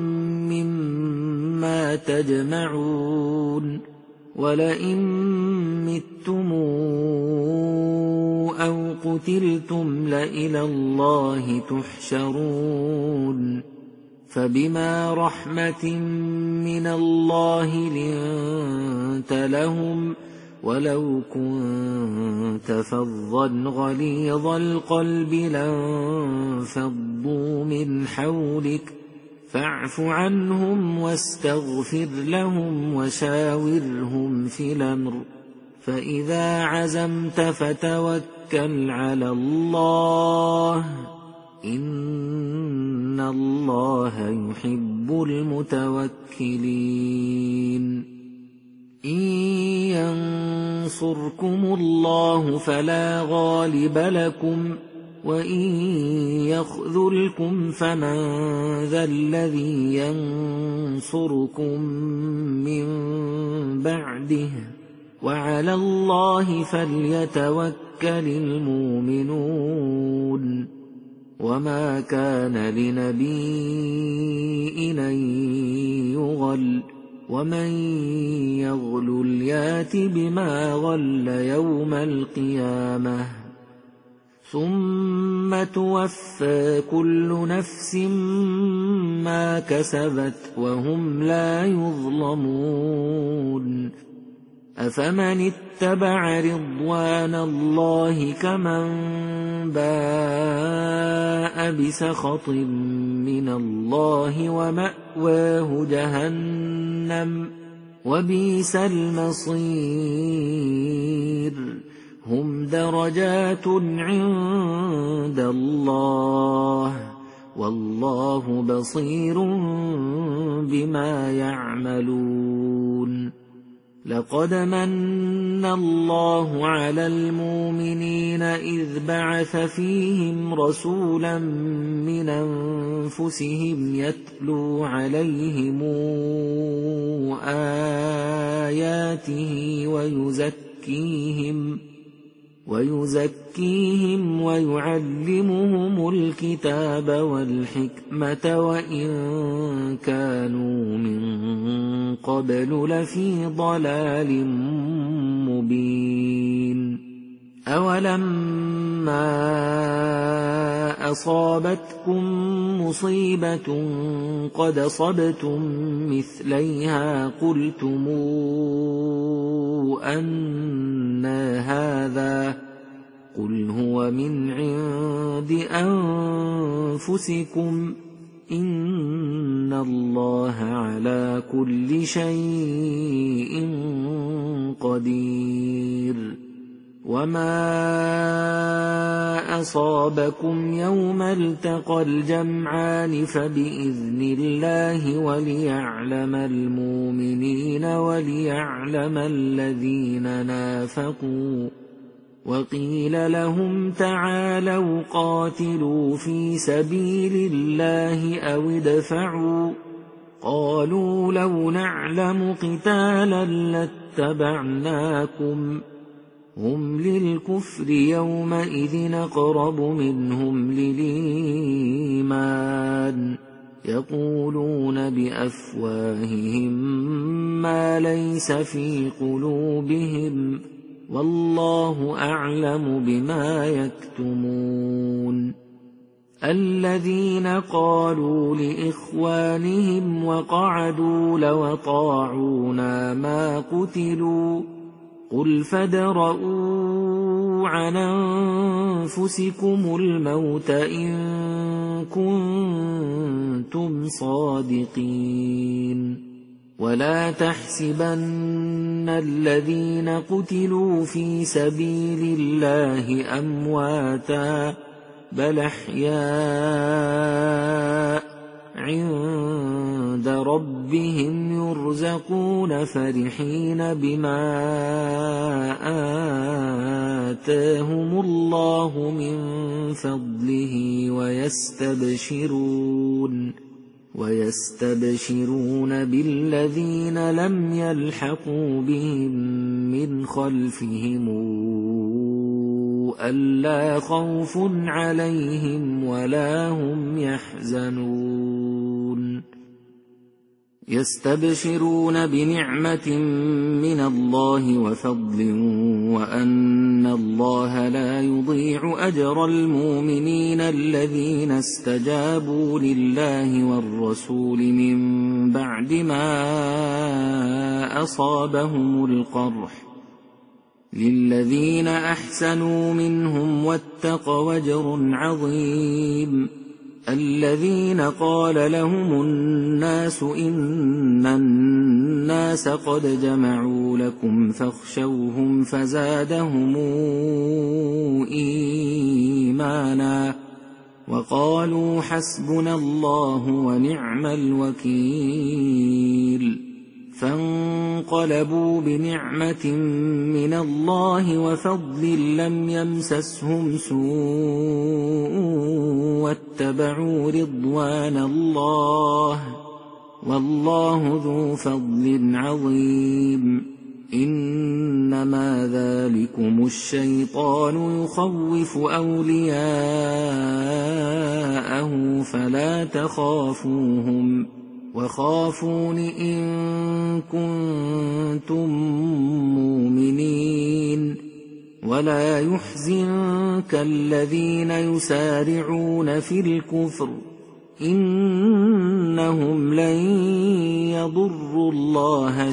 مما تجمعون ولئن متم أو قتلتم لإلى الله تحشرون فبما رحمة من الله لنت لهم ولو كنت فظا غليظ القلب لانفضوا من حولك فاعف عنهم واستغفر لهم وشاورهم في الأمر فإذا عزمت فتوكل على الله إن الله يحب المتوكلين إن ينصركم الله فلا غالب لكم وإن يخذلكم فمن ذا الذي ينصركم من بعده وعلى الله فليتوكل المؤمنون وما كان لنبي أن يغل ومن يغل يات بما غل يوم القيامة ثم توفى كل نفس ما كسبت وهم لا يظلمون أفمن اتبع رضوان الله كمن باء بسخط من الله ومأواه جهنم وبئس المصير هم درجات عند الله والله بصير بما يعملون لقد من الله على المؤمنين إذ بعث فيهم رسولا من أنفسهم يتلو عليهم آياته ويزكيهم ويزكيهم ويعلمهم الكتاب والحكمة وإن كانوا من قبل لفي ضلال مبين أولما أصابتكم مصيبة قد أصبتم مثليها قلتم أنى هذا قل هو من عند أنفسكم إن الله على كل شيء قدير وما أصابكم يوم التقى الجمعان فبإذن الله وليعلم المؤمنين وليعلم الذين نافقوا وقيل لهم تعالوا قاتلوا في سبيل الله أو ادفعوا قالوا لو نعلم قتالا لاتبعناكم هم للكفر يومئذ أقرب منهم للإيمان يقولون بأفواههم ما ليس في قلوبهم والله أعلم بما يكتمون الذين قالوا لإخوانهم وقعدوا لو أطاعونا ما قتلوا قل فادرءوا عن أنفسكم الموت إن كنتم صادقين ولا تحسبن الذين قتلوا في سبيل الله أمواتا بل أحياء عند ربهم يرزقون فرحين بما آتاهم الله من فضله ويستبشرون ويستبشرون بالذين لم يلحقوا بهم من خلفهم ألا خوف عليهم ولا هم يحزنون يستبشرون بنعمة من الله وفضل وأن الله لا يضيع أجر المؤمنين الذين استجابوا لله والرسول من بعد ما أصابهم القرح للذين أحسنوا منهم واتقوا أجر عظيم الذين قال لهم الناس إن الناس قد جمعوا لكم فاخشوهم فزادهم إيمانا وقالوا حسبنا الله ونعم الوكيل فانقلبوا بنعمة من الله وفضل لم يمسسهم سوء واتبعوا رضوان الله والله ذو فضل عظيم إنما ذلكم الشيطان يخوف أولياءه فلا تخافوهم وخافون إن كنتم مؤمنين ولا يحزنك الذين يسارعون في الكفر إنهم لن يضروا الله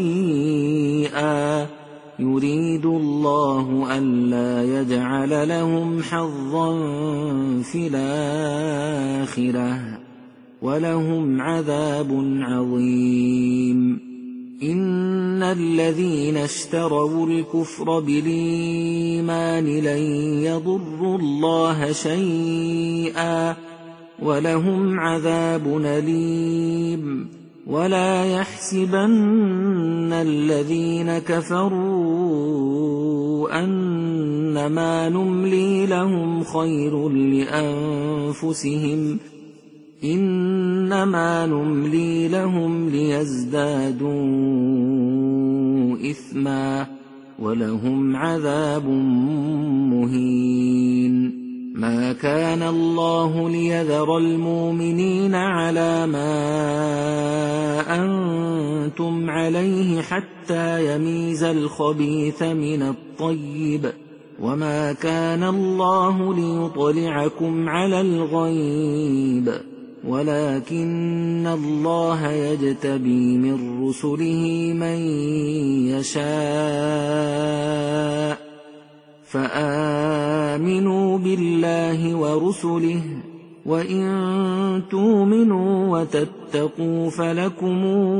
شيئا يريد الله ألا يجعل لهم حظا في الآخرة ولهم عذاب عظيم إن الذين اشتروا الكفر بالإيمان لن يضروا الله شيئا ولهم عذاب أليم ولا يحسبن الذين كفروا أنما نملي لهم خير لأنفسهم إنما نملي لهم ليزدادوا إثما ولهم عذاب مهين ما كان الله ليذر المؤمنين على ما أنتم عليه حتى يميز الخبيث من الطيب وما كان الله ليطلعكم على الغيب ولكن الله يجتبي من رسله من يشاء فآمنوا بالله ورسله وإن تؤمنوا وتتقوا فلكم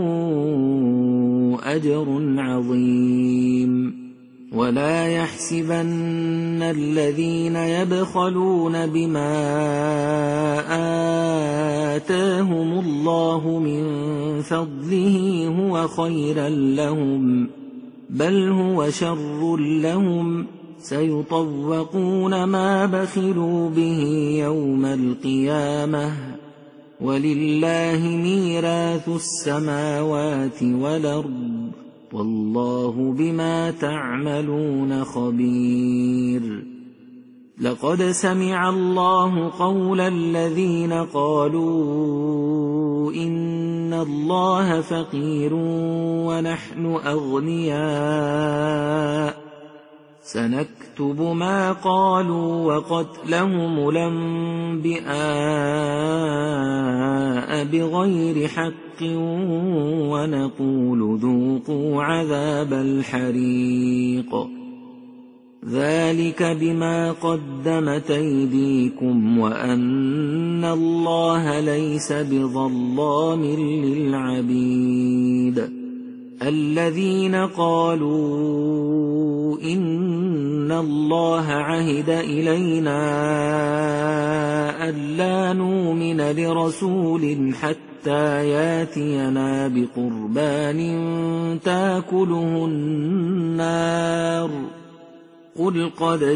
أجر عظيم ولا يحسبن الذين يبخلون بما آتاهم الله من فضله هو خيرا لهم بل هو شر لهم سيطوقون ما بخلوا به يوم القيامة ولله ميراث السماوات والأرض والله بما تعملون خبير لقد سمع الله قول الذين قالوا إن الله فقير ونحن أغنياء سنكتب ما قالوا وقتلهم الأنبياء بغير حق ونقول ذوقوا عذاب الحريق ذلك بما قدمت أيديكم وأن الله ليس بظلام للعبيد الذين قالوا إن الله عهد إلينا ألا نؤمن لرسول حتى ياتينا بقربان تأكله النار قل قد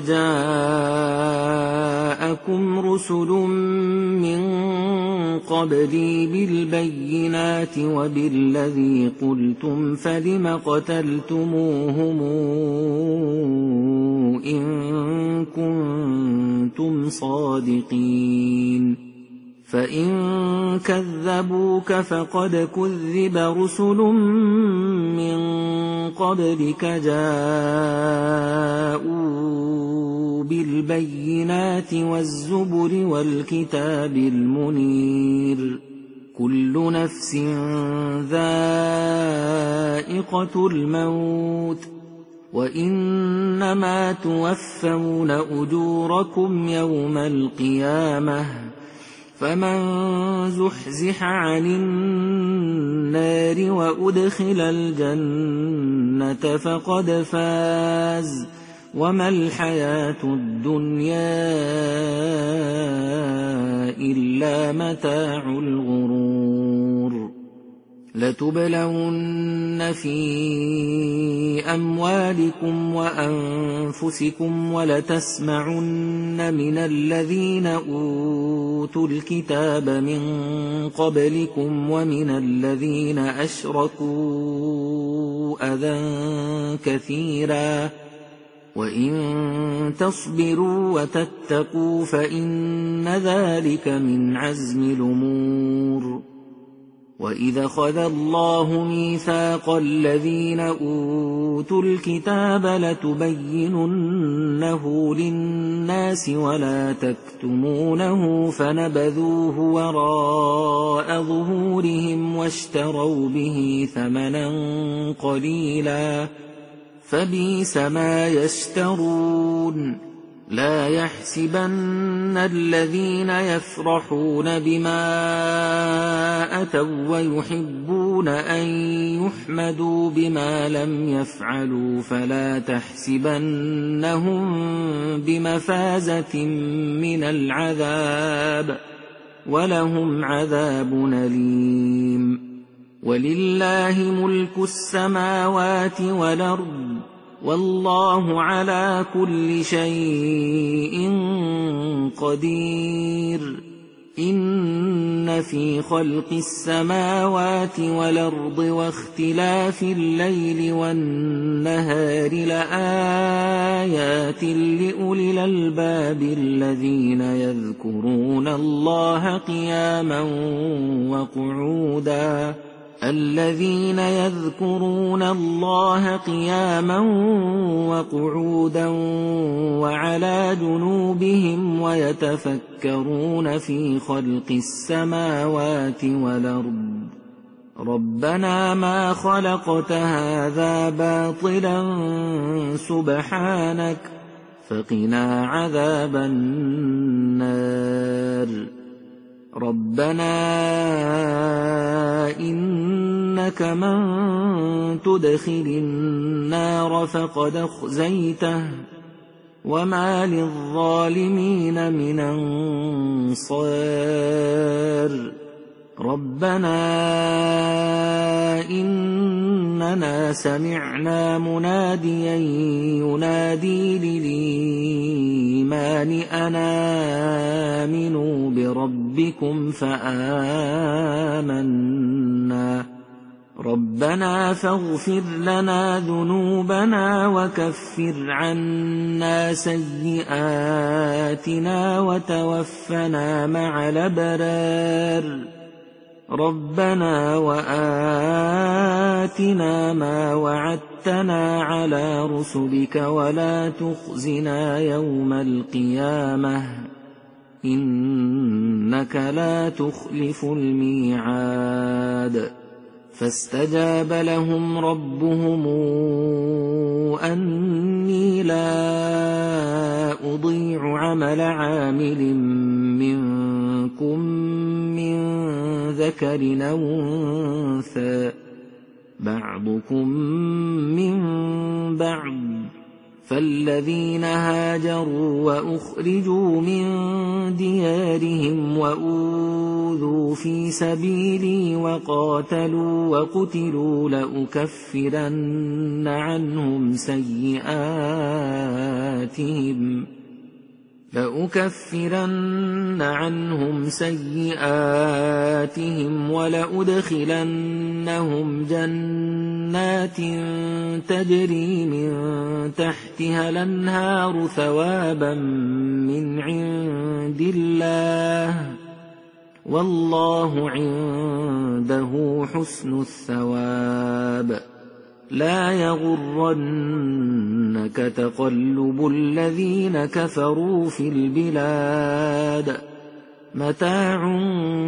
جاءكم رسل من قبلي بالبينات وبالذي قلتم فلم قتلتموهم إن كنتم صادقين فإن كذبوك فقد كذب رسل من قبلك جاءوا بالبينات والزبر والكتاب المنير كل نفس ذائقة الموت وإنما توفون أجوركم يوم القيامة فمن زحزح عن النار وأدخل الجنة فقد فاز وما الحياة الدنيا إلا متاع الغرور لتبلون في أموالكم وأنفسكم ولتسمعن من الذين أوتوا الكتاب من قبلكم ومن الذين أشركوا أذى كثيرا وإن تصبروا وتتقوا فإن ذلك من عزم الأمور وَإِذْ أَخَذَ اللَّهُ مِيثَاقَ الَّذِينَ أُوتُوا الْكِتَابَ لَتُبَيِّنُنَّهُ لِلنَّاسِ وَلَا تَكْتُمُونَهُ فَنَبَذُوهُ وَرَاءَ ظُهُورِهِمْ وَاشْتَرَوْا بِهِ ثَمَنًا قَلِيلًا فَبِئْسَ مَا يَشْتَرُونَ لَا يَحْسَبَنَّ الَّذِينَ يَفْرَحُونَ بِمَا أَتَوا وَّيُحِبُّونَ أَن يُحْمَدُوا بِمَا لَمْ يَفْعَلُوا فَلَا تَحْسَبَنَّهُم بِمَفَازَةٍ مِّنَ الْعَذَابِ وَلَهُمْ عَذَابٌ أَلِيمٌ وَلِلَّهِ مُلْكُ السَّمَاوَاتِ وَالْأَرْضِ وَاللَّهُ عَلَى كُلِّ شَيْءٍ قَدِيرٌ إِنَّ فِي خَلْقِ السَّمَاوَاتِ وَالْأَرْضِ وَاخْتِلَافِ اللَّيْلِ وَالنَّهَارِ لَآيَاتٍ لِأُولِي الْأَلْبَابِ الَّذِينَ يَذْكُرُونَ اللَّهَ قِيَامًا وَقُعُودًا الذين يذكرون الله قياما وقعودا وعلى جنوبهم ويتفكرون في خلق السماوات والأرض ربنا ما خلقت هذا باطلا سبحانك فقنا عذاب النار ربنا إنك من تدخل النار فقد أخزيته وما للظالمين من أنصار ربنا إننا سمعنا مناديا ينادي للإيمان أن آمنوا بربكم فآمنا ربنا فاغفر لنا ذنوبنا وكفر عنا سيئاتنا وتوفنا مع الأبرار ربنا وآتنا ما وعدتنا على رسلك ولا تخزنا يوم القيامة إنك لا تخلف الميعاد فاستجاب لهم ربهم أني لا أضيع عمل عامل منكم من ذكر أو أنثى بعضكم من بعض فالذين هاجروا وأخرجوا من ديارهم وأوذوا في سبيلي وقاتلوا وقتلوا لأكفرن عنهم سيئاتهم لأكفرن عنهم سيئاتهم ولأدخلنهم جنات تجري من تحتها الأنهار ثوابا من عند الله والله عنده حسن الثواب لا يغرنك تقلب الذين كفروا في البلاد متاع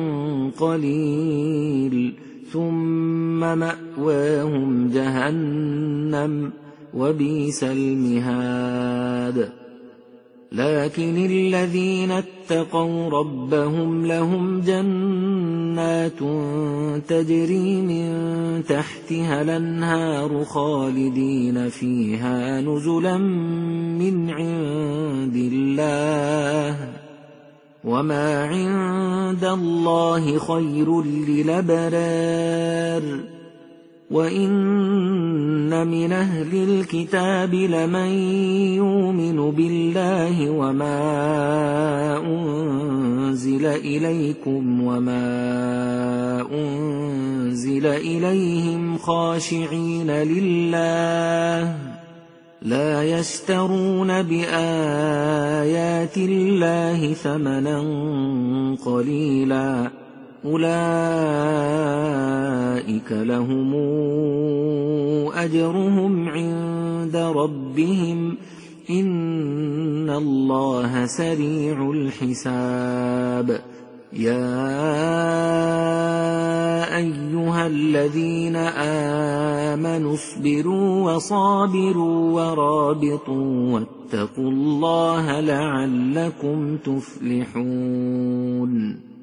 قليل ثم مأواهم جهنم وبئس المهاد لكن الذين اتقوا ربهم لهم جنات تجري من تحتها الأنهار خالدين فيها نزلا من عند الله وما عند الله خير للأبرار وإن من أهل الكتاب لمن يؤمن بالله وما أنزل إليكم وما أنزل إليهم خاشعين لله لا يشترون بآيات الله ثمنا قليلا أولئك لهم أجرهم عند ربهم إن الله سريع الحساب. يا أيها الذين آمنوا اصبروا وصابروا ورابطوا واتقوا الله لعلكم تفلحون.